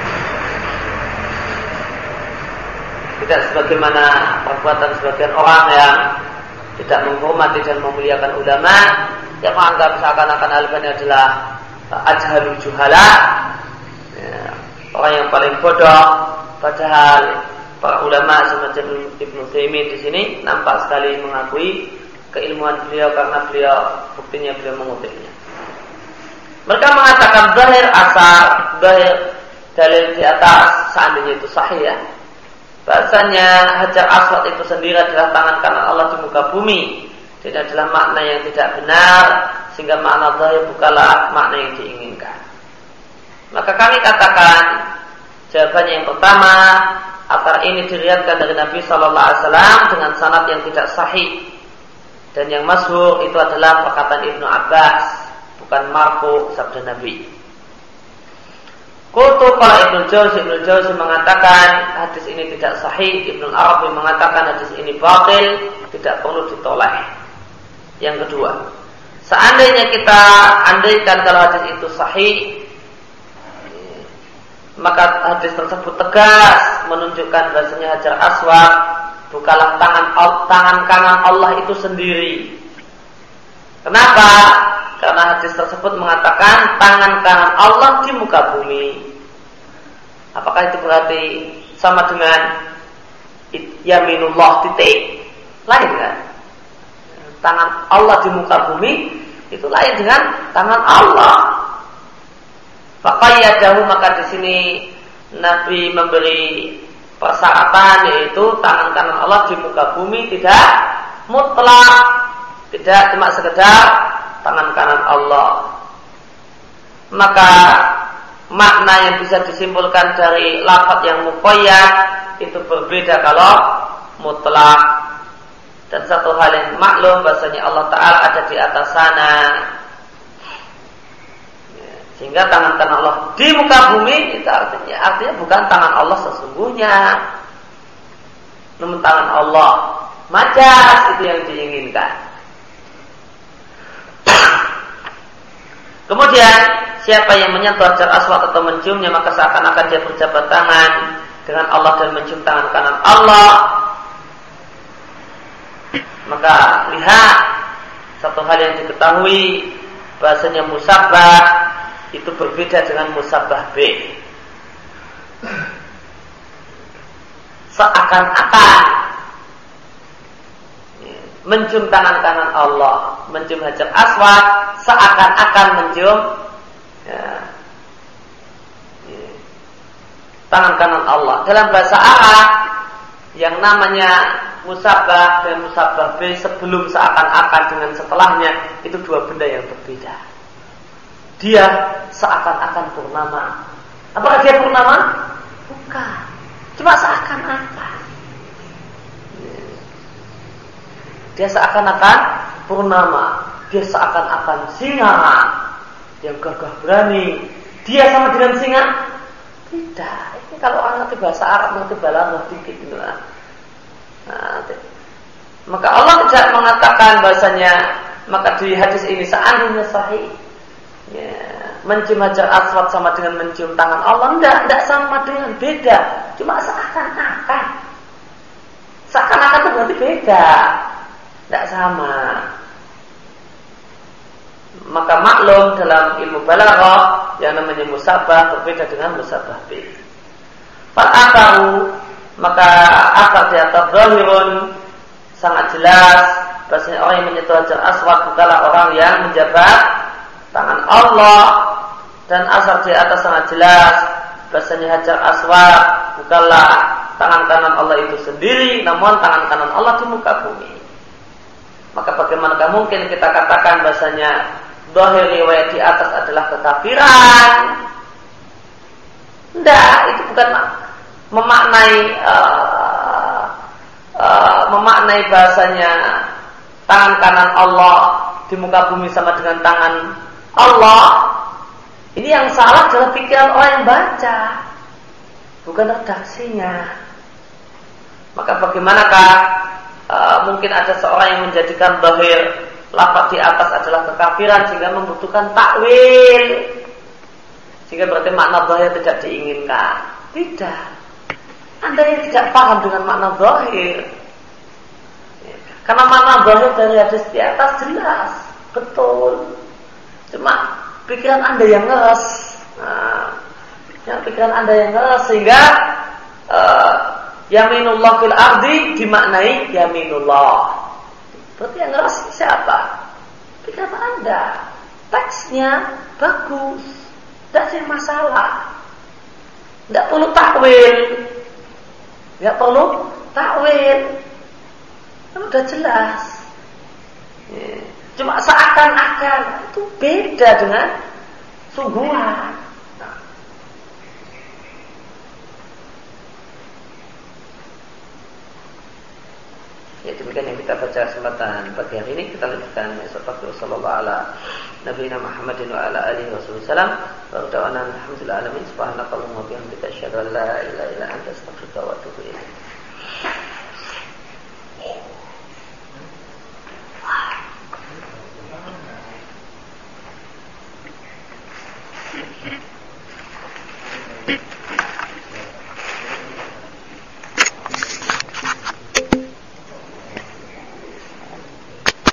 A: Tidak sebagaimana perbuatan sebagian orang yang tidak menghormati dan memuliakan ulama, yang menganggap seakan-akan Al-Albani adalah ajhalul juhala, ya, orang yang paling bodoh, padahal para ulama semacam Ibnu Utsaimin di sini nampak sekali mengakui keilmuan beliau karena beliau buktinya beliau mengutipnya. Mereka mengatakan zahir asar, zahir dalil di atas, seandainya itu sahih ya, bahasanya Hajar Aswad itu sendiri adalah tangan kanan Allah di muka bumi, tidak adalah makna yang tidak benar, sehingga makna zahir bukanlah makna yang diinginkan. Maka kami katakan jawabannya yang pertama, athar ini diriwayatkan dari Nabi Sallallahu Alaihi Wasallam dengan sanad yang tidak sahih, dan yang masyhur itu adalah perkataan Ibnu Abbas, bukan marfu sabda Nabi. Qultu qala Ibnu Jauzi, Ibnu Jauzi mengatakan hadis ini tidak sahih, Ibnu Arabi mengatakan hadis ini batil, tidak perlu ditolak. Yang kedua, seandainya kita andaikan kalau hadis itu sahih, maka hadis tersebut tegas menunjukkan bahasanya Hajar Aswad bukanlah tangan tangan kanan Allah itu sendiri. Kenapa? Karena hadis tersebut mengatakan tangan kanan Allah di muka bumi. Apakah itu berarti sama dengan yaminullah titik? Lain kan? Tangan Allah di muka bumi itu lain dengan tangan Allah. Faqayyadahu, maka di sini Nabi memberi persyaratan, yaitu tangan kanan Allah di muka bumi tidak mutlak, tidak cuma sekedar tangan kanan Allah. Maka makna yang bisa disimpulkan dari lafaz yang muqayyad itu berbeda kalau mutlak. Dan satu hal yang maklum bahasanya Allah Ta'ala ada di atas sana, sehingga tangan kanan Allah di muka bumi itu artinya artinya bukan tangan Allah sesungguhnya, namun tangan Allah majas, itu yang diinginkan. Kemudian siapa yang menyentuh Hajar Aswad atau menciumnya, maka seakan-akan dia berjabat tangan dengan Allah dan mencium tangan kanan Allah. Maka lihat satu hal yang diketahui, bahasanya musabbah itu berbeda dengan musabbah B. Seakan-akan mencium tangan kanan Allah, mencium Hajar Aswad, seakan-akan mencium ya, ya, tangan kanan Allah. Dalam bahasa Arab yang namanya musabbah dan musabbah B, sebelum seakan-akan dengan setelahnya, itu dua benda yang berbeda. Dia seakan-akan purnama. Apakah dia purnama? Bukan. Cuma seakan-akan. Dia seakan-akan purnama. Dia seakan-akan singa yang gagah berani. Dia sama dengan singa? Tidak. Ini kalau orang ngerti bahasa Arab, ngerti balaghah dikit gitu lah. Nah, maka Allah tidak mengatakan bahasanya, maka di hadis ini seandainya sahih ya, mencium Hajar Aswad sama dengan mencium tangan Allah, enggak, enggak sama dengan, beda. Cuma seakan-akan. Seakan-akan itu berarti beda, enggak sama. Maka maklum dalam ilmu balaghah yang namanya musabbah berbeda dengan musabbah B. Fal-akaru, maka akar di atas zahirun sangat jelas bahasanya orang yang menyentuh Hajar Aswad bukanlah orang yang menjabat tangan Allah, dan asar di atas sangat jelas bahasanya Hajar Aswad bukanlah tangan kanan Allah itu sendiri, namun tangan kanan Allah di muka bumi. Maka bagaimanakah mungkin kita katakan bahasanya zahir riwayat di atas adalah kekafiran? Tidak, itu bukan memaknai uh, uh, memaknai bahasanya tangan kanan Allah di muka bumi sama dengan tangan Allah. Ini yang salah adalah pikiran orang yang baca, bukan redaksinya. Maka bagaimanakah uh, mungkin ada seorang yang menjadikan zahir lafaz di atas adalah kekafiran sehingga membutuhkan takwil, sehingga berarti makna zahir tidak diinginkan? Tidak. Anda yang tidak paham dengan makna zahir, karena makna zahir dari hadis di atas jelas, betul. Cuma pikiran Anda yang ngeres, nah, yang pikiran Anda yang ngeres sehingga uh, yaminullah fil ardi dimaknai yaminullah. Berarti yang ngeres siapa? Pikiran Anda. Teksnya bagus, tidak ada masalah, tidak perlu takwil. Tidak perlu takwil, kan udah jelas. Ya. Cuma seakan-akan itu beda dengan sungguhan. Nah. Ya, demikian yang kita baca kesempatan pagi hari ini. Kita lanjutkan esok pagi. Sallallahu ala nabiyina Muhammadin wa ala alihi wasallam. Wa ta'ala alhamdulillah alamin. Subhanakallahumma wa bihamdika asyhadu an la ilaha illa anta astaghfiruka wa atubu ilaik. Thank you.